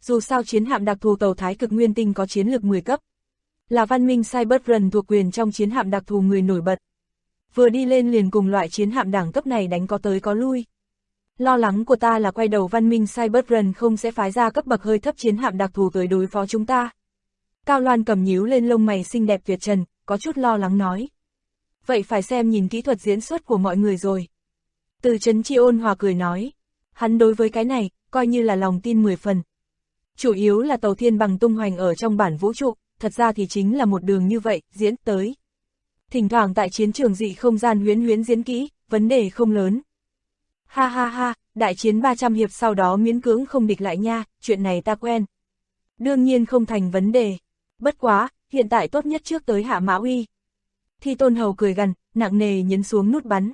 dù sao chiến hạm đặc thù tàu Thái Cực Nguyên Tinh có chiến lược 10 cấp. Là văn minh Cybertron thuộc quyền trong chiến hạm đặc thù người nổi bật. Vừa đi lên liền cùng loại chiến hạm đẳng cấp này đánh có tới có lui. Lo lắng của ta là quay đầu văn minh Cybertron không sẽ phái ra cấp bậc hơi thấp chiến hạm đặc thù tới đối phó chúng ta. Cao Loan cầm nhíu lên lông mày xinh đẹp tuyệt trần, có chút lo lắng nói. Vậy phải xem nhìn kỹ thuật diễn xuất của mọi người rồi. Từ Trấn Chi ôn hòa cười nói. Hắn đối với cái này, coi như là lòng tin 10 phần. Chủ yếu là tàu thiên bằng tung hoành ở trong bản vũ trụ, thật ra thì chính là một đường như vậy, diễn tới. Thỉnh thoảng tại chiến trường dị không gian huyễn diễn kỹ, vấn đề không lớn. Ha ha ha, đại chiến 300 hiệp sau đó miễn cưỡng không địch lại nha, chuyện này ta quen. Đương nhiên không thành vấn đề. Bất quá, hiện tại tốt nhất trước tới Hạ Mã Uy. Thi Tôn Hầu cười gằn, nặng nề nhấn xuống nút bắn.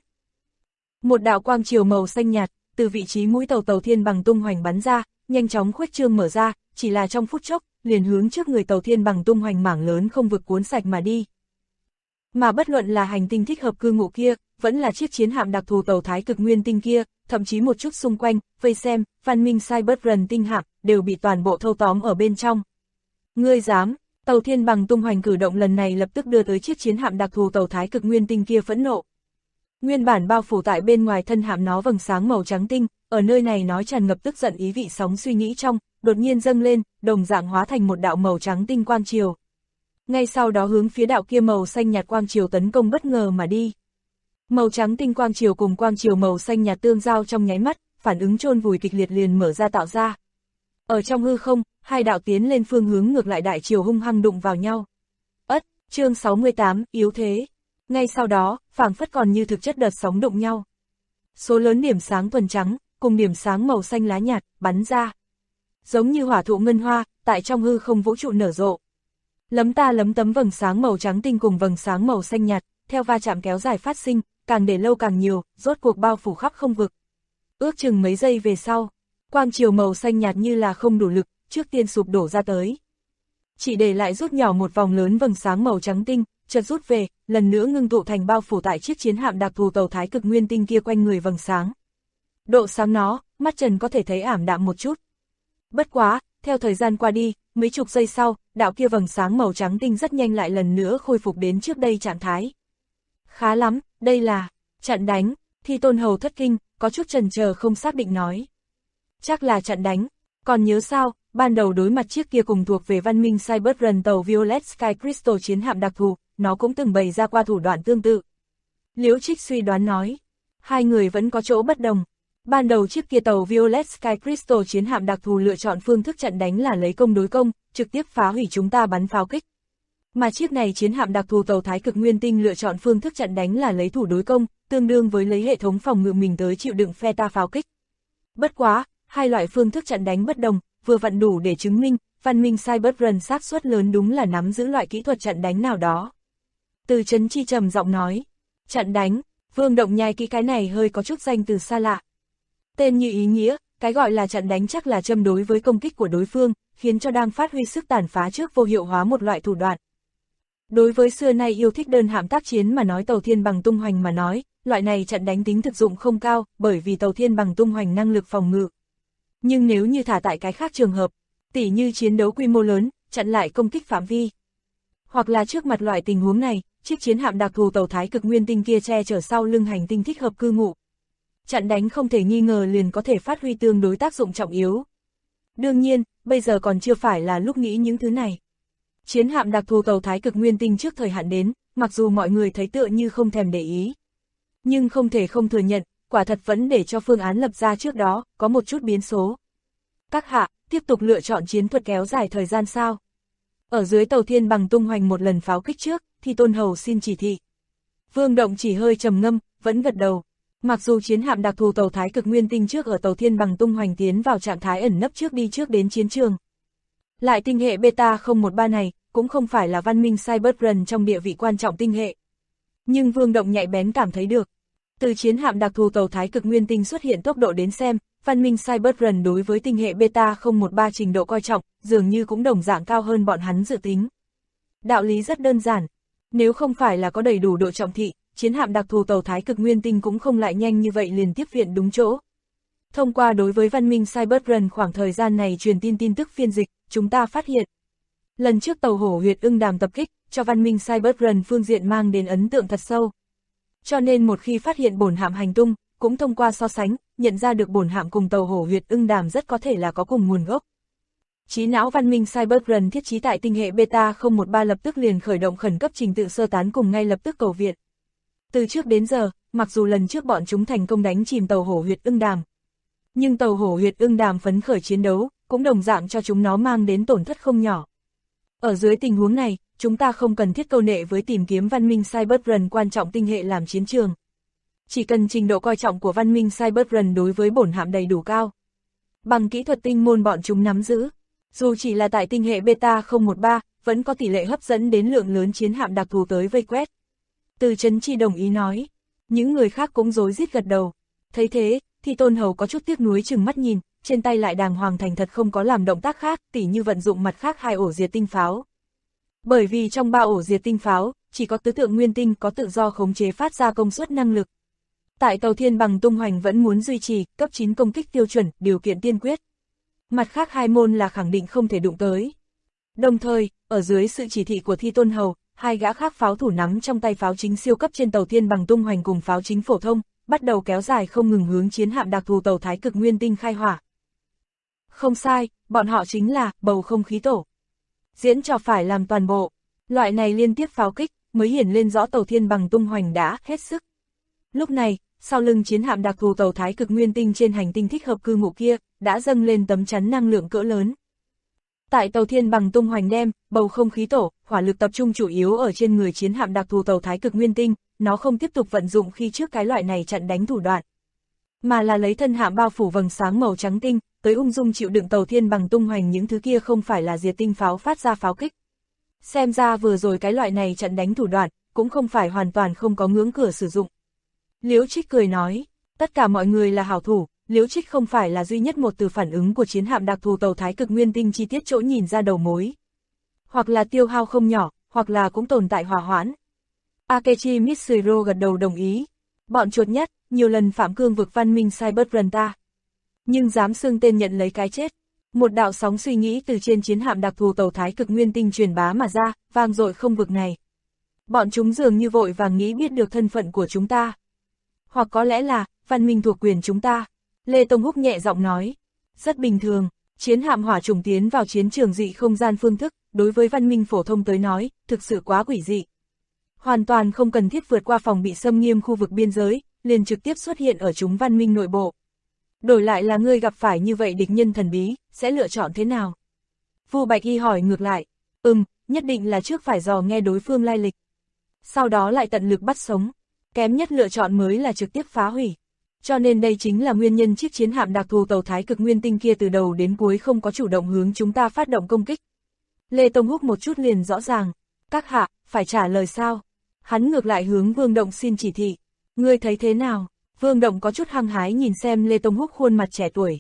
Một đạo quang chiều màu xanh nhạt, từ vị trí mũi tàu thiên bằng tung hoành bắn ra, nhanh chóng khuếch trương mở ra, chỉ là trong phút chốc, liền hướng trước người tàu thiên bằng tung hoành mảng lớn không vực cuốn sạch mà đi. Mà bất luận là hành tinh thích hợp cư ngụ kia, vẫn là chiếc chiến hạm đặc thù tàu Thái Cực Nguyên Tinh kia, thậm chí một chút xung quanh, vây xem, văn minh Cybertron tinh hạm, đều bị toàn bộ thâu tóm ở bên trong. Ngươi dám, tàu thiên bằng tung hoành cử động lần này lập tức đưa tới chiếc chiến hạm đặc thù tàu Thái Cực Nguyên Tinh kia phẫn nộ. Nguyên bản bao phủ tại bên ngoài thân hạm nó vầng sáng màu trắng tinh, ở nơi này nói tràn ngập tức giận ý vị sóng suy nghĩ trong, đột nhiên dâng lên, đồng dạng hóa thành một đạo màu trắng tinh quang chiều. Ngay sau đó hướng phía đạo kia màu xanh nhạt quang chiều tấn công bất ngờ mà đi. Màu trắng tinh quang chiều cùng quang chiều màu xanh nhạt tương giao trong nháy mắt, phản ứng chôn vùi kịch liệt liền mở ra tạo ra. Ở trong hư không, hai đạo tiến lên phương hướng ngược lại đại chiều hung hăng đụng vào nhau. Chương 68, yếu thế. Ngay sau đó, phảng phất còn như thực chất đợt sóng đụng nhau. Số lớn điểm sáng thuần trắng, cùng điểm sáng màu xanh lá nhạt, bắn ra. Giống như hỏa thụ ngân hoa, tại trong hư không vũ trụ nở rộ. Lấm ta lấm tấm vầng sáng màu trắng tinh cùng vầng sáng màu xanh nhạt, theo va chạm kéo dài phát sinh, càng để lâu càng nhiều, rốt cuộc bao phủ khắp không vực. Ước chừng mấy giây về sau, quang chiều màu xanh nhạt như là không đủ lực, trước tiên sụp đổ ra tới. Chỉ để lại rút nhỏ một vòng lớn vầng sáng màu trắng tinh, chợt rút về, lần nữa ngưng tụ thành bao phủ tại chiếc chiến hạm đặc thù tàu Thái Cực Nguyên Tinh kia quanh người vầng sáng. Độ sáng nó, mắt trần có thể thấy ảm đạm một chút. Bất quá, theo thời gian qua đi, mấy chục giây sau, đạo kia vầng sáng màu trắng tinh rất nhanh lại lần nữa khôi phục đến trước đây trạng thái. Khá lắm, đây là trận đánh. Thi Tôn Hầu thất kinh, có chút chần chờ không xác định nói. Chắc là trận đánh, còn nhớ sao, ban đầu đối mặt chiếc kia cùng thuộc về văn minh Cybertron tàu Violet Sky Crystal chiến hạm đặc thù, nó cũng từng bày ra qua thủ đoạn tương tự. Liễu Trích suy đoán nói, hai người vẫn có chỗ bất đồng. Ban đầu chiếc kia tàu Violet Sky Crystal chiến hạm đặc thù lựa chọn phương thức trận đánh là lấy công đối công, trực tiếp phá hủy chúng ta bắn pháo kích. Mà chiếc này chiến hạm đặc thù tàu Thái Cực Nguyên Tinh lựa chọn phương thức trận đánh là lấy thủ đối công, tương đương với lấy hệ thống phòng ngự mình tới chịu đựng phe ta pháo kích. Bất quá, hai loại phương thức trận đánh bất đồng, vừa vặn đủ để chứng minh, văn minh Cybertron xác suất lớn đúng là nắm giữ loại kỹ thuật trận đánh nào đó. Từ Trấn Chi trầm giọng nói, trận đánh, Vương Động nhai kỹ cái này hơi có chút danh từ xa lạ. Tên như ý nghĩa, cái gọi là trận đánh chắc là châm đối với công kích của đối phương, khiến cho đang phát huy sức tàn phá trước vô hiệu hóa một loại thủ đoạn. Đối với xưa nay yêu thích đơn hạm tác chiến mà nói tàu thiên bằng tung hoành mà nói, loại này trận đánh tính thực dụng không cao, bởi vì tàu thiên bằng tung hoành năng lực phòng ngự. Nhưng nếu như thả tại cái khác trường hợp, tỉ như chiến đấu quy mô lớn, chặn lại công kích phạm vi. Hoặc là trước mặt loại tình huống này, chiếc chiến hạm đặc thù tàu Thái Cực Nguyên Tinh kia che chở sau lưng hành tinh thích hợp cư ngụ. Chặn đánh không thể nghi ngờ liền có thể phát huy tương đối tác dụng trọng yếu. Đương nhiên, bây giờ còn chưa phải là lúc nghĩ những thứ này. Chiến hạm đặc thù tàu Thái Cực Nguyên Tinh trước thời hạn đến, mặc dù mọi người thấy tựa như không thèm để ý. Nhưng không thể không thừa nhận, quả thật vẫn để cho phương án lập ra trước đó, có một chút biến số. Các hạ, tiếp tục lựa chọn chiến thuật kéo dài thời gian sao? Ở dưới tàu thiên bằng tung hoành một lần pháo kích trước, thì Tôn Hầu xin chỉ thị. Vương Động chỉ hơi trầm ngâm, vẫn gật đầu. Mặc dù chiến hạm đặc thù tàu Thái Cực Nguyên Tinh trước ở tàu thiên bằng tung hoành tiến vào trạng thái ẩn nấp trước đến chiến trường. Lại tinh hệ Beta 013 này, cũng không phải là văn minh Cybertron trong địa vị quan trọng tinh hệ. Nhưng Vương Động nhạy bén cảm thấy được. Từ chiến hạm đặc thù tàu Thái Cực Nguyên Tinh xuất hiện tốc độ đến xem, văn minh Cybertron đối với tinh hệ Beta 013 trình độ coi trọng, dường như cũng đồng dạng cao hơn bọn hắn dự tính. Đạo lý rất đơn giản. Nếu không phải là có đầy đủ độ trọng thị, chiến hạm đặc thù tàu Thái Cực Nguyên Tinh cũng không lại nhanh như vậy liền tiếp viện đúng chỗ. Thông qua đối với văn minh Cyberrun khoảng thời gian này truyền tin tức phiên dịch, chúng ta phát hiện. Lần trước tàu hổ huyệt ưng đàm tập kích, cho văn minh Cyberrun phương diện mang đến ấn tượng thật sâu. Cho nên một khi phát hiện bổn hạm hành tung, cũng thông qua so sánh, nhận ra được bổn hạm cùng tàu hổ huyệt ưng đàm rất có thể là có cùng nguồn gốc. Trí não văn minh Cyberrun thiết trí tại tinh hệ Beta 013 lập tức liền khởi động khẩn cấp trình tự sơ tán cùng ngay lập tức cầu viện. Từ trước đến giờ, mặc dù lần trước bọn chúng thành công đánh chìm tàu hổ huyệt ưng đàm, nhưng tàu hổ huyệt ưng đàm phấn khởi chiến đấu, cũng đồng dạng cho chúng nó mang đến tổn thất không nhỏ. Ở dưới tình huống này, chúng ta không cần thiết câu nệ với tìm kiếm văn minh Cyberrun quan trọng tinh hệ làm chiến trường. Chỉ cần trình độ coi trọng của văn minh Cyberrun đối với bổn hạm đầy đủ cao. Bằng kỹ thuật tinh môn bọn chúng nắm giữ, dù chỉ là tại tinh hệ Beta 013, vẫn có tỷ lệ hấp dẫn đến lượng lớn chiến hạm đặc thù tới vây quét. Từ Trấn Chi đồng ý nói, những người khác cũng rối rít gật đầu. Thấy thế, thì Tôn Hầu có chút tiếc nuối chừng mắt nhìn, trên tay lại đàng hoàng thành thật không có làm động tác khác, tỉ như vận dụng mặt khác 2 ổ diệt tinh pháo. Bởi vì trong 3 ổ diệt tinh pháo, chỉ có tứ tượng nguyên tinh có tự do khống chế phát ra công suất năng lực. Tại tàu thiên bằng tung hoành vẫn muốn duy trì cấp 9 công kích tiêu chuẩn, điều kiện tiên quyết. Mặt khác 2 môn là khẳng định không thể đụng tới. Đồng thời, ở dưới sự chỉ thị của Thi Tôn Hầu, 2 gã khác pháo thủ nắm trong tay pháo chính siêu cấp trên tàu thiên bằng tung hoành cùng pháo chính phổ thông, bắt đầu kéo dài không ngừng hướng chiến hạm đặc thù tàu Thái Cực Nguyên Tinh khai hỏa. Không sai, bọn họ chính là bầu không khí tổ. Diễn trò phải làm toàn bộ, loại này liên tiếp pháo kích mới hiển lên rõ tàu thiên bằng tung hoành đã hết sức. Lúc này, sau lưng chiến hạm đặc thù tàu Thái Cực Nguyên Tinh trên hành tinh thích hợp cư ngụ kia, đã dâng lên tấm chắn năng lượng cỡ lớn. Tại tàu thiên bằng tung hoành đem, bầu không khí tổ, hỏa lực tập trung chủ yếu ở trên người chiến hạm đặc thù tàu Thái Cực Nguyên Tinh, nó không tiếp tục vận dụng khi trước cái loại này chặn đánh thủ đoạn, mà là lấy thân hạm bao phủ vầng sáng màu trắng tinh, tới ung dung chịu đựng tàu thiên bằng tung hoành những thứ kia không phải là diệt tinh pháo phát ra pháo kích. Xem ra vừa rồi cái loại này chặn đánh thủ đoạn, cũng không phải hoàn toàn không có ngưỡng cửa sử dụng. Liễu Trích cười nói, tất cả mọi người là hảo thủ, Liễu Trích không phải là duy nhất một từ phản ứng của chiến hạm đặc thù tàu Thái Cực Nguyên Tinh chi tiết chỗ nhìn ra đầu mối. Hoặc là tiêu hao không nhỏ, hoặc là cũng tồn tại hòa hoãn. Akechi Mitsuro gật đầu đồng ý. Bọn chuột nhất, nhiều lần phạm cương vực văn minh Cyberrun ta. Nhưng dám xưng tên nhận lấy cái chết. Một đạo sóng suy nghĩ từ trên chiến hạm đặc thù tàu Thái Cực Nguyên Tinh truyền bá mà ra, vang dội không vực này. Bọn chúng dường như vội vàng nghĩ biết được thân phận của chúng ta. Hoặc có lẽ là, văn minh thuộc quyền chúng ta. Lê Tông Húc nhẹ giọng nói. Rất bình thường, chiến hạm hỏa trùng tiến vào chiến trường dị không gian phương thức, đối với văn minh phổ thông tới nói, thực sự quá quỷ dị. Hoàn toàn không cần thiết vượt qua phòng bị xâm nghiêm khu vực biên giới, liền trực tiếp xuất hiện ở chúng văn minh nội bộ. Đổi lại là ngươi gặp phải như vậy địch nhân thần bí, sẽ lựa chọn thế nào? Vu Bạch Y hỏi ngược lại, nhất định là trước phải dò nghe đối phương lai lịch. Sau đó lại tận lực bắt sống, kém nhất lựa chọn mới là trực tiếp phá hủy. Cho nên đây chính là nguyên nhân chiếc chiến hạm đặc thù tàu Thái Cực Nguyên Tinh kia từ đầu đến cuối không có chủ động hướng chúng ta phát động công kích. Lê Tông Húc một chút liền rõ ràng, các hạ, phải trả lời sao? Hắn ngược lại hướng Vương Động xin chỉ thị, ngươi thấy thế nào? Vương Động có chút hăng hái nhìn xem Lê Tông Húc khuôn mặt trẻ tuổi.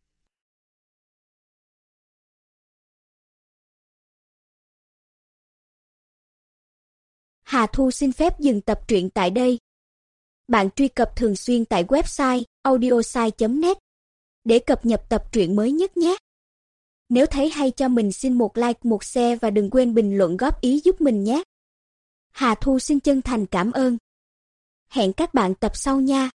Hà Thu xin phép dừng tập truyện tại đây. Bạn truy cập thường xuyên tại website audiosai.net để cập nhật tập truyện mới nhất nhé. Nếu thấy hay cho mình xin một like, một share và đừng quên bình luận góp ý giúp mình nhé. Hà Thu xin chân thành cảm ơn. Hẹn các bạn tập sau nha.